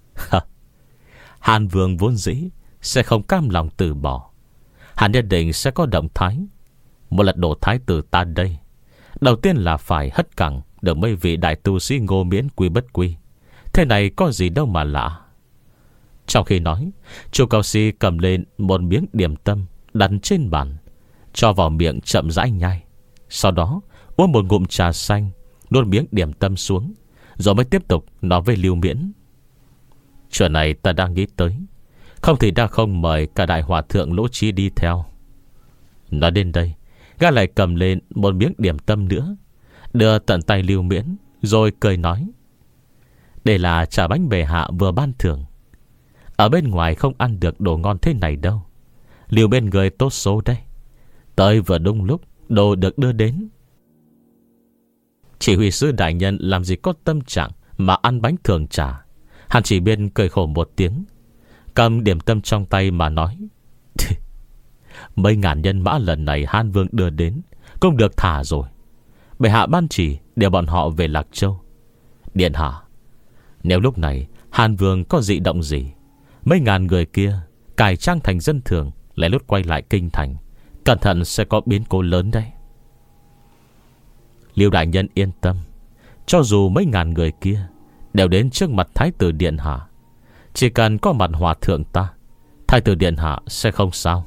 Hàn Vương vốn dĩ sẽ không cam lòng từ bỏ. Hắn nhất định sẽ có động thái. Một lật đổ thái tử ta đây, đầu tiên là phải hất cẳng được mấy vị đại tu sĩ Ngô Miễn Quy Bất Quy. Thế này có gì đâu mà lạ. Trong khi nói, Chu Cao Xí cầm lên một miếng điểm tâm đặt trên bàn, cho vào miệng chậm rãi nhai. Sau đó uống một ngụm trà xanh, nuốt miếng điểm tâm xuống, rồi mới tiếp tục nói với Lưu Miễn: Chuyện này ta đang nghĩ tới, không thì đã không mời cả đại hòa thượng Lỗ Trí đi theo. Nói đến đây, gã lại cầm lên một miếng điểm tâm nữa, đưa tận tay Lưu Miễn, rồi cười nói: Đây là trà bánh bệ hạ vừa ban thưởng. Ở bên ngoài không ăn được đồ ngon thế này đâu. Lưu bên người tốt số đây. Tới vừa đúng lúc đồ được đưa đến. Chỉ huy sứ đại nhân làm gì có tâm trạng mà ăn bánh thường trà. Hắn chỉ biên cười khổ một tiếng, cầm điểm tâm trong tay mà nói: Mấy ngàn nhân mã lần này Hán Vương đưa đến cũng được thả rồi. Bệ hạ ban chỉ để bọn họ về Lạc Châu. Điện hạ, nếu lúc này Hán Vương có dị động gì, mấy ngàn người kia cải trang thành dân thường lại lút quay lại kinh thành, cẩn thận sẽ có biến cố lớn đấy. Lưu đại nhân yên tâm, cho dù mấy ngàn người kia đều đến trước mặt thái tử điện hạ, chỉ cần có mặt hòa thượng ta, thái tử điện hạ sẽ không sao.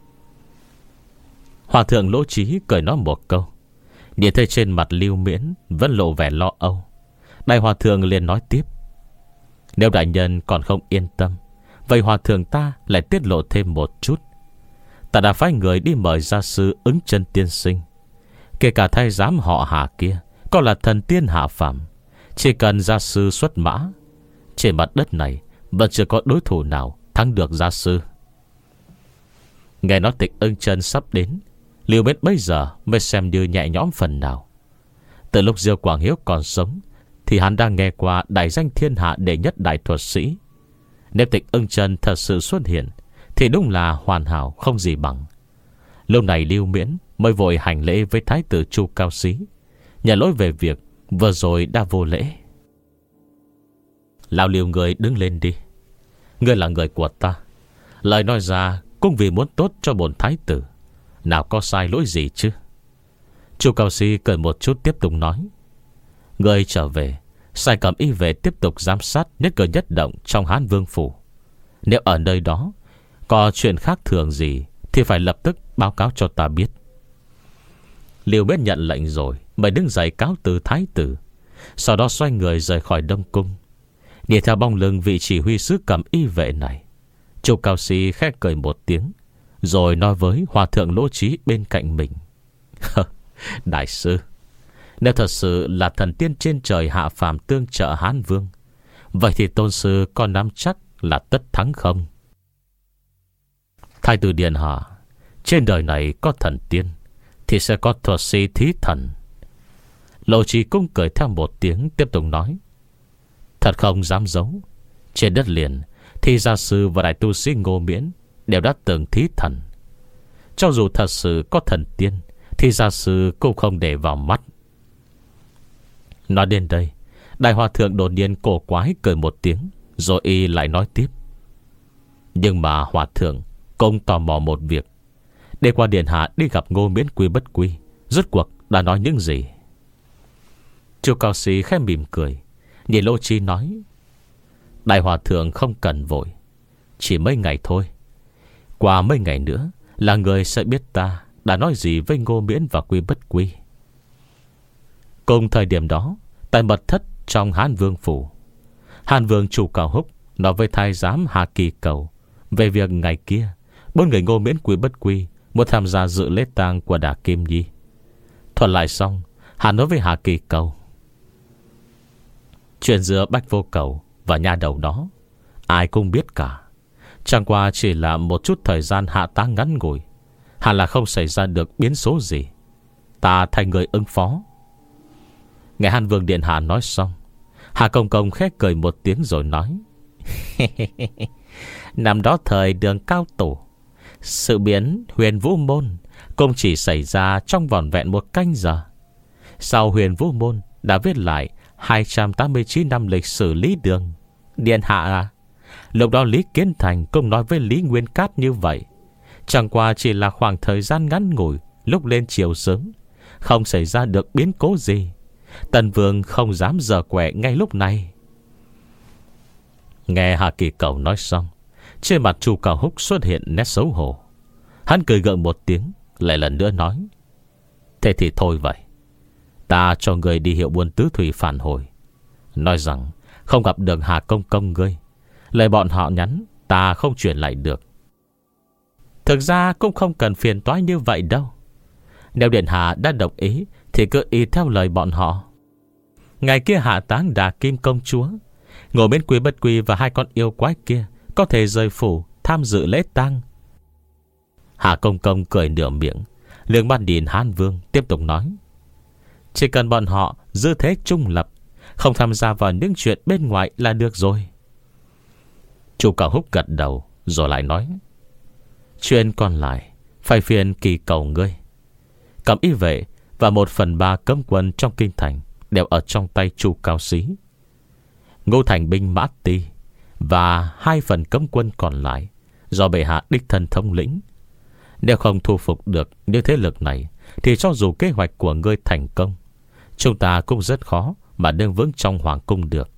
Hòa thượng Lỗ Trí cười nói một câu, nhìn thấy trên mặt Lưu Miễn vẫn lộ vẻ lo âu. Đại hòa thượng liền nói tiếp: Nếu đại nhân còn không yên tâm, vậy hòa thượng ta lại tiết lộ thêm một chút. Ta đã phái người đi mời gia sư Ứng Chân tiên sinh. Kể cả thái giám họ Hà kia có là thần tiên hạ phàm, chỉ cần gia sư xuất mã, trên mặt đất này vẫn chưa có đối thủ nào thắng được gia sư. Nghe nói tịch Ứng Chân sắp đến, Lưu Miễn bây giờ mới xem như nhẹ nhõm phần nào. Từ lúc Diêu Quảng Hiếu còn sống thì hắn đang nghe qua đại danh thiên hạ đệ nhất đại thuật sĩ. Nếu tịch Ưng Chân thật sự xuất hiện thì đúng là hoàn hảo không gì bằng. Lúc này Lưu Miễn mới vội hành lễ với thái tử Chu Cao Xí, nhận lỗi về việc vừa rồi đã vô lễ. Lão Lưu, người đứng lên đi. Ngươi là người của ta, lời nói ra cũng vì muốn tốt cho bổn thái tử, nào có sai lỗi gì chứ. Chu Cao Xí cười một chút tiếp tục nói: Ngươi trở về, sai cầm y về tiếp tục giám sát nhất cử nhất động trong Hán Vương Phủ. Nếu ở nơi đó có chuyện khác thường gì thì phải lập tức báo cáo cho ta biết. Lưu Miễn nhận lệnh rồi mới đứng dậy cáo từ thái tử, sau đó xoay người rời khỏi Đông Cung. Đi theo bóng lưng vị chỉ huy sứ cầm y vệ này, Chu Cao Xí khẽ cười một tiếng, rồi nói với hòa thượng Lỗ Trí bên cạnh mình: Đại sư, nếu thật sự là thần tiên trên trời hạ phàm tương trợ Hán Vương, vậy thì tôn sư có nắm chắc là tất thắng không? Thái tử điện hạ, trên đời này có thần tiên thì sẽ có thuật sĩ thí thần. Lỗ Trí cũng cười theo một tiếng tiếp tục nói: Thật không dám giấu, trên đất liền thì gia sư và đại tu sĩ Ngô Miễn đều đã từng thí thần. Cho dù thật sự có thần tiên thì gia sư cũng không để vào mắt. Nói đến đây, đại hòa thượng đột nhiên cổ quái cười một tiếng, rồi y lại nói tiếp: Nhưng mà hòa thượng cũng tò mò một việc. Đêm qua điện hạ đi gặp Ngô Miễn Quy Bất Quy, rốt cuộc đã nói những gì? Chu Cao Sĩ khẽ mỉm cười, nhìn Lô Chi nói: Đại hòa thượng không cần vội, chỉ mấy ngày thôi. Qua mấy ngày nữa là người sẽ biết ta đã nói gì với Ngô Miễn và Quy Bất Quy. Cùng thời điểm đó, tại mật thất trong Hán Vương phủ, Hán Vương Chu Cao Húc nói với thái giám Hà Kỳ Cầu về việc ngày kia bốn người Ngô Miễn Quy Bất Quy muốn tham gia dự lễ tang của Đả Kim Nhi. Thuật lại xong, Hắn nói với Hà Kỳ Cầu: chuyện giữa Bách Vô Cầu và nha đầu đó ai cũng biết cả. Chẳng qua chỉ là một chút thời gian hạ táng ngắn ngủi, hẳn là không xảy ra được biến số gì. Ta thay người ứng phó. Nghe Hàn Vương Điện Hạ nói xong, Hà Công Công khẽ cười một tiếng rồi nói: năm đó thời Đường Cao Tổ, sự biến Huyền Vũ Môn cũng chỉ xảy ra trong vỏn vẹn một canh giờ. Sau Huyền Vũ Môn đã viết lại hai trăm tám mươi chín năm lịch sử Lý Đường. Điện Hạ à, lúc đó Lý Kiến Thành cũng nói với Lý Nguyên Cát như vậy. Chẳng qua chỉ là khoảng thời gian ngắn ngủi, lúc lên chiều sớm, không xảy ra được biến cố gì. Tần Vương không dám giở quẻ ngay lúc này. Nghe Hà Kỳ Cầu nói xong, trên mặt Chu Cao Húc xuất hiện nét xấu hổ. Hắn cười gượng một tiếng, lại lần nữa nói: thế thì thôi vậy, ta cho người đi hiệu buôn tứ thủy phản hồi, nói rằng không gặp được Hà Công Công ngươi. Lời bọn họ nhắn ta không chuyển lại được. Thực ra cũng không cần phiền toái như vậy đâu. Nếu Điện Hạ đã đồng ý thì cứ y theo lời bọn họ. Ngày kia hạ táng Đà Kim Công Chúa, Ngô Miễn Quy Bất Quy và hai con yêu quái kia có thể rời phủ tham dự lễ tang. Hạ Công Công cười nửa miệng, lương mắt nhìn Hán Vương, tiếp tục nói: chỉ cần bọn họ giữ thế trung lập, không tham gia vào những chuyện bên ngoài là được rồi. Chu Cao Húc gật đầu rồi lại nói: chuyện còn lại phải phiền Kỳ Cầu ngươi. Cẩm y vệ và một phần ba cấm quân trong kinh thành đều ở trong tay Chu Cao Sĩ. Ngô Thành binh mã ti và hai phần cấm quân còn lại do bệ hạ đích thân thống lĩnh. Nếu không thu phục được những thế lực này, thì cho dù kế hoạch của ngươi thành công, chúng ta cũng rất khó mà đứng vững trong hoàng cung được.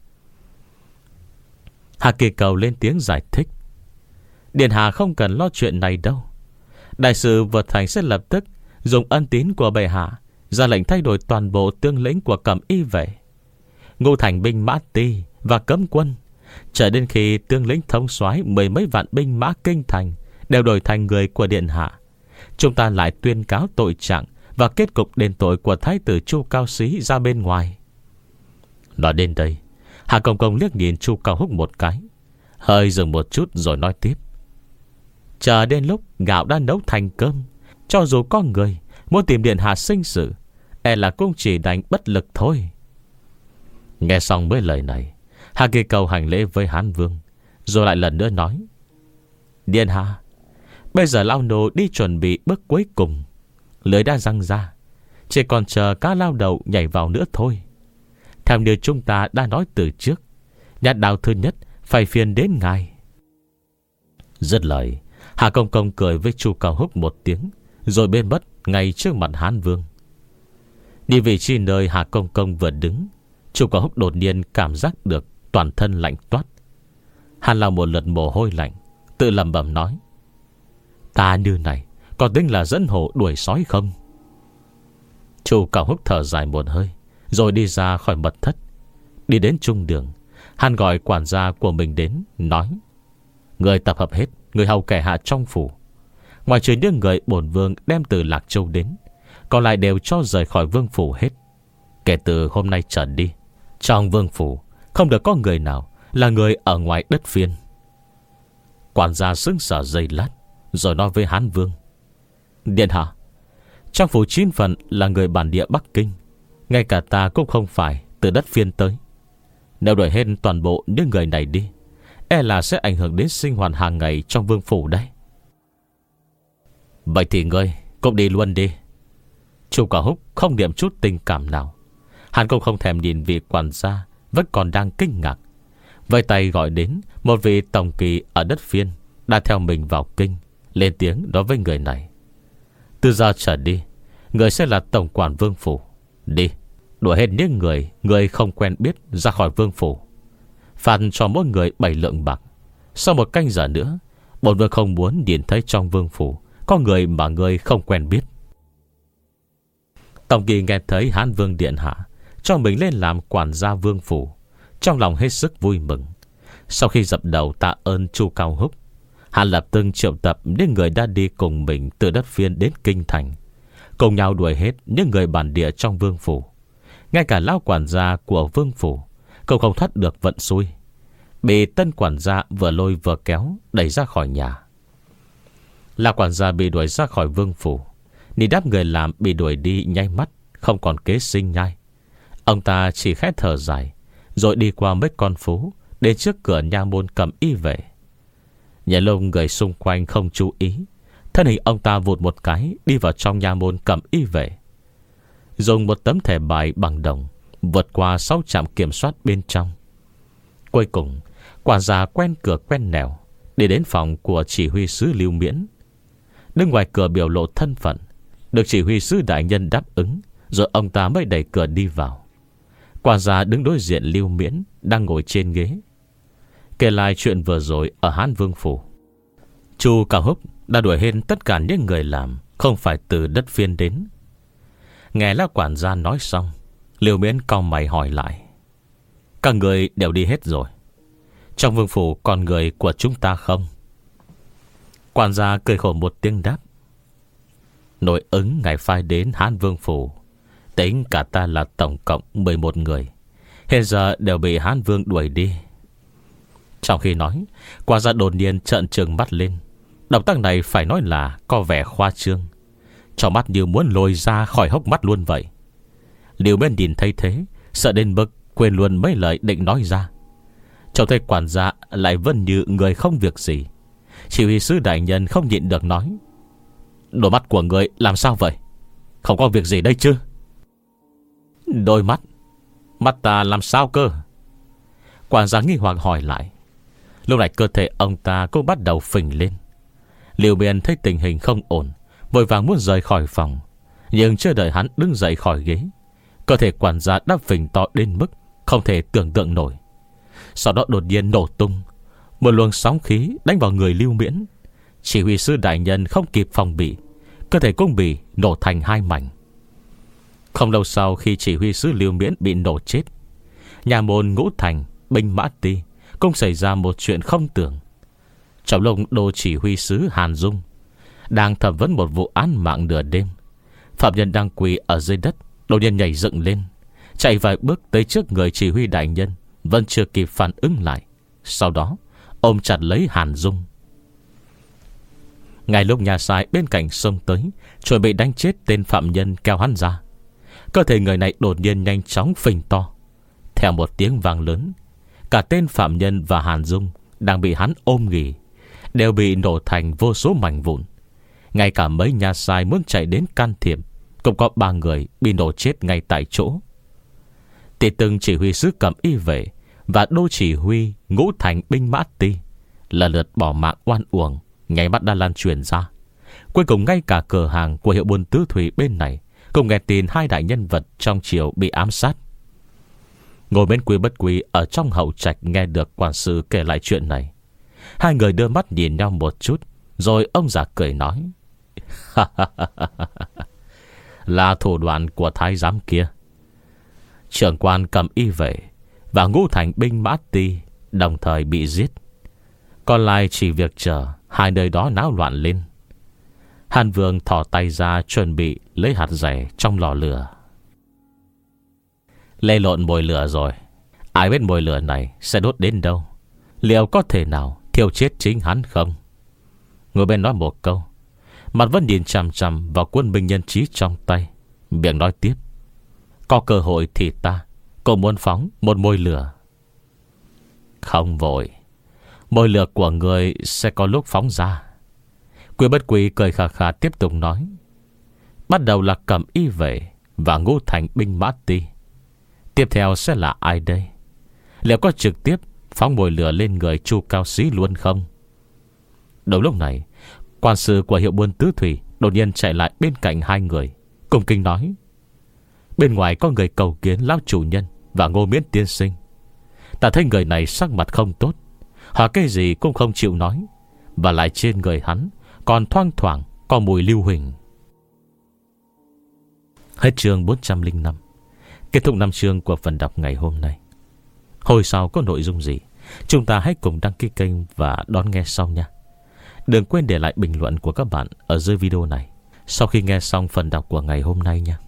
Hà Kỳ Cầu lên tiếng giải thích: Điện Hạ không cần lo chuyện này đâu. Đại sự vượt thành sẽ lập tức dùng ân tín của bệ hạ ra lệnh thay đổi toàn bộ tướng lĩnh của Cẩm y vệ, Ngô Thành binh mã ti và cấm quân, chờ đến khi tướng lĩnh thống soái mười mấy vạn binh mã kinh thành đều đổi thành người của Điện Hạ, chúng ta lại tuyên cáo tội trạng và kết cục đền tội của Thái tử Chu Cao Sĩ ra bên ngoài. Nói đến đây, Hạ Công Công liếc nhìn Chu Cao Húc một cái, hơi dừng một chút rồi nói tiếp: chờ đến lúc gạo đã nấu thành cơm, cho dù có người muốn tìm Điện Hạ sinh sự, e là cũng chỉ đánh bất lực thôi. Nghe xong mấy lời này, Hà Kỳ Cầu hành lễ với Hán Vương, rồi lại lần nữa nói: Điện Hạ, bây giờ lao nô đi chuẩn bị bước cuối cùng. Lưới đã răng ra, chỉ còn chờ cá lao đầu nhảy vào nữa thôi. Theo như chúng ta đã nói từ trước, nhát đao thứ nhất phải phiền đến ngài. Dứt lời, Hà Công Công cười với Chu Cao Húc một tiếng, rồi biến mất ngay trước mặt Hán Vương. Đi vị trí nơi Hà Công Công vừa đứng, Chu Cao Húc đột nhiên cảm giác được toàn thân lạnh toát. Hắn lau một lượt mồ hôi lạnh, tự lẩm bẩm nói: ta như này có tính là dẫn hổ đuổi sói không? Chu Cao Húc thở dài một hơi, rồi đi ra khỏi mật thất. Đi đến trung đường, hắn gọi quản gia của mình đến, nói: người tập hợp hết người hầu kẻ hạ trong phủ, ngoài trừ những người bổn vương đem từ Lạc Châu đến, còn lại đều cho rời khỏi vương phủ hết. Kể từ hôm nay trở đi, trong vương phủ không được có người nào là người ở ngoài đất phiên. Quản gia sững sờ giây lát, rồi nói với Hán Vương: Điện Hạ, trong phủ chín phần là người bản địa Bắc Kinh, ngay cả ta cũng không phải từ đất phiên tới. Nếu đuổi hết toàn bộ những người này đi, e là sẽ ảnh hưởng đến sinh hoạt hàng ngày trong vương phủ đấy. Vậy thì ngươi cũng đi luôn đi. Chu Cao Húc không niệm chút tình cảm nào. Hắn cũng không thèm nhìn vị quản gia vẫn còn đang kinh ngạc, vẫy tay gọi đến một vị tổng kỳ ở đất phiên đã theo mình vào kinh, lên tiếng đối với người này: từ giờ trở đi, người sẽ là tổng quản vương phủ. Đi, đuổi hết những người người không quen biết ra khỏi vương phủ. Phạt cho mỗi người bảy lượng bạc. Sau một canh giờ nữa, bổn vương không muốn nhìn thấy trong vương phủ có người mà người không quen biết. Tổng Kỳ nghe thấy Hán Vương điện hạ cho mình lên làm quản gia vương phủ, trong lòng hết sức vui mừng. Sau khi dập đầu tạ ơn Chu Cao Húc, hắn lập tức triệu tập những người đã đi cùng mình từ đất Phiên đến kinh thành, cùng nhau đuổi hết những người bản địa trong vương phủ. Ngay cả lão quản gia của vương phủ cũng không thoát được vận xui, bị tân quản gia vừa lôi vừa kéo đẩy ra khỏi nhà. Lão quản gia bị đuổi ra khỏi vương phủ, ni đáp người làm bị đuổi đi nháy mắt, không còn kế sinh nhai. Ông ta chỉ khẽ thở dài, rồi đi qua mấy con phố, đến trước cửa nha môn Cẩm Y Vệ. Nhà lông người xung quanh không chú ý, thân hình ông ta vụt một cái đi vào trong nha môn Cẩm Y Vệ, dùng một tấm thẻ bài bằng đồng vượt qua sáu trạm kiểm soát bên trong. Cuối cùng, quản gia quen cửa quen nẻo đi đến phòng của chỉ huy sứ Lưu Miễn. Đứng ngoài cửa biểu lộ thân phận, được chỉ huy sứ đại nhân đáp ứng, rồi ông ta mới đẩy cửa đi vào. Quản gia đứng đối diện Lưu Miễn đang ngồi trên ghế, kể lại chuyện vừa rồi ở Hán Vương phủ. Chu Cao Húc đã đuổi hết tất cả những người làm không phải từ đất Phiên đến. Nghe lão quản gia nói xong, Lưu Miễn cau mày hỏi lại: các người đều đi hết rồi, trong vương phủ còn người của chúng ta không? Quản gia cười khổ một tiếng đáp: nội ứng ngày phái đến Hán Vương phủ, tính cả ta là tổng cộng mười một người, hiện giờ đều bị Hán Vương đuổi đi. Trong khi nói, quản gia đột nhiên trợn trừng mắt lên. Động tác này phải nói là có vẻ khoa trương, trong mắt như muốn lồi ra khỏi hốc mắt luôn vậy. Lưu Miễn nhìn thấy thế, sợ đến mức quên luôn mấy lời định nói ra. Trông thấy quản gia lại vẫn như người không việc gì, chỉ huy sứ đại nhân không nhịn được nói: đôi mắt của người làm sao vậy? Không có việc gì đây chứ? Đôi mắt? Mắt ta làm sao cơ? Quản gia nghi hoặc hỏi lại. Lúc này cơ thể ông ta cũng bắt đầu phình lên. Lưu Miễn thấy tình hình không ổn, vội vàng muốn rời khỏi phòng, nhưng chưa đợi hắn đứng dậy khỏi ghế, cơ thể quản gia đã phình to đến mức không thể tưởng tượng nổi. Sau đó đột nhiên nổ tung, một luồng sóng khí đánh vào người Lưu Miễn. Chỉ huy sứ đại nhân không kịp phòng bị, cơ thể cũng bị nổ thành hai mảnh. Không lâu sau khi chỉ huy sứ Lưu Miễn bị nổ chết, nhà môn Ngũ Thành binh mã ti cũng xảy ra một chuyện không tưởng. Trong lúc đô chỉ huy sứ Hàn Dung đang thẩm vấn một vụ án mạng nửa đêm, phạm nhân đang quỳ ở dưới đất đột nhiên nhảy dựng lên, chạy vài bước tới trước người chỉ huy đại nhân, vẫn chưa kịp phản ứng lại. Sau đó ôm chặt lấy Hàn Dung. Ngay lúc nhà sai bên cạnh xông tới chuẩn bị đánh chết tên phạm nhân kéo hắn ra, cơ thể người này đột nhiên nhanh chóng phình to. Theo một tiếng vang lớn, cả tên phạm nhân và Hàn Dung đang bị hắn ôm ghì đều bị nổ thành vô số mảnh vụn. Ngay cả mấy nhà sai muốn chạy đến can thiệp, cũng có ba người bị nổ chết ngay tại chỗ. Tỷ từng chỉ huy sứ Cẩm Y Vệ và đô chỉ huy Ngũ Thành binh mã ti lần lượt bỏ mạng oan uổng, ngay mắt đã lan truyền ra. Cuối cùng ngay cả cửa hàng của hiệu buôn tứ thủy bên này cũng nghe tin hai đại nhân vật trong triều bị ám sát. Ngồi bên Quý Bất Quý ở trong hậu trạch nghe được quản sự kể lại chuyện này, hai người đưa mắt nhìn nhau một chút, rồi ông già cười nói: là thủ đoạn của thái giám kia. Trưởng quan Cẩm Y Vệ và Ngũ Thành binh mã ti đồng thời bị giết, còn lại chỉ việc chờ hai nơi đó náo loạn lên. Hàn Vương thò tay ra chuẩn bị lấy hạt rẻ trong lò lửa. Lê lộn mồi lửa rồi, ai biết mồi lửa này sẽ đốt đến đâu, liệu có thể nào thiêu chết chính hắn không? Ngồi bên nói một câu, mặt vẫn nhìn chằm chằm vào quân binh nhân trí trong tay, miệng nói tiếp: có cơ hội thì ta cũng muốn phóng một mồi lửa. Không vội, mồi lửa của người sẽ có lúc phóng ra. Quý Bất Quý cười khà khà tiếp tục nói: bắt đầu là Cẩm Y Vệ và Ngũ Thành binh mã ti, tiếp theo sẽ là ai đây? Liệu có trực tiếp phóng mồi lửa lên người Chu Cao Sĩ luôn không? Đúng lúc này, quan sư của hiệu buôn tứ thủy đột nhiên chạy lại bên cạnh hai người, cung kính nói: Bên ngoài có người cầu kiến lão chủ nhân và Ngô Miễn tiên sinh. Ta thấy người này sắc mặt không tốt, hỏi cái gì cũng không chịu nói, và lại trên người hắn còn thoang thoảng có mùi lưu huỳnh. Hết chương bốn trăm lẻ năm. Kết thúc năm chương của phần đọc ngày hôm nay. Hồi sau có nội dung gì, chúng ta hãy cùng đăng ký kênh và đón nghe sau nha. Đừng quên để lại bình luận của các bạn ở dưới video này sau khi nghe xong phần đọc của ngày hôm nay nha.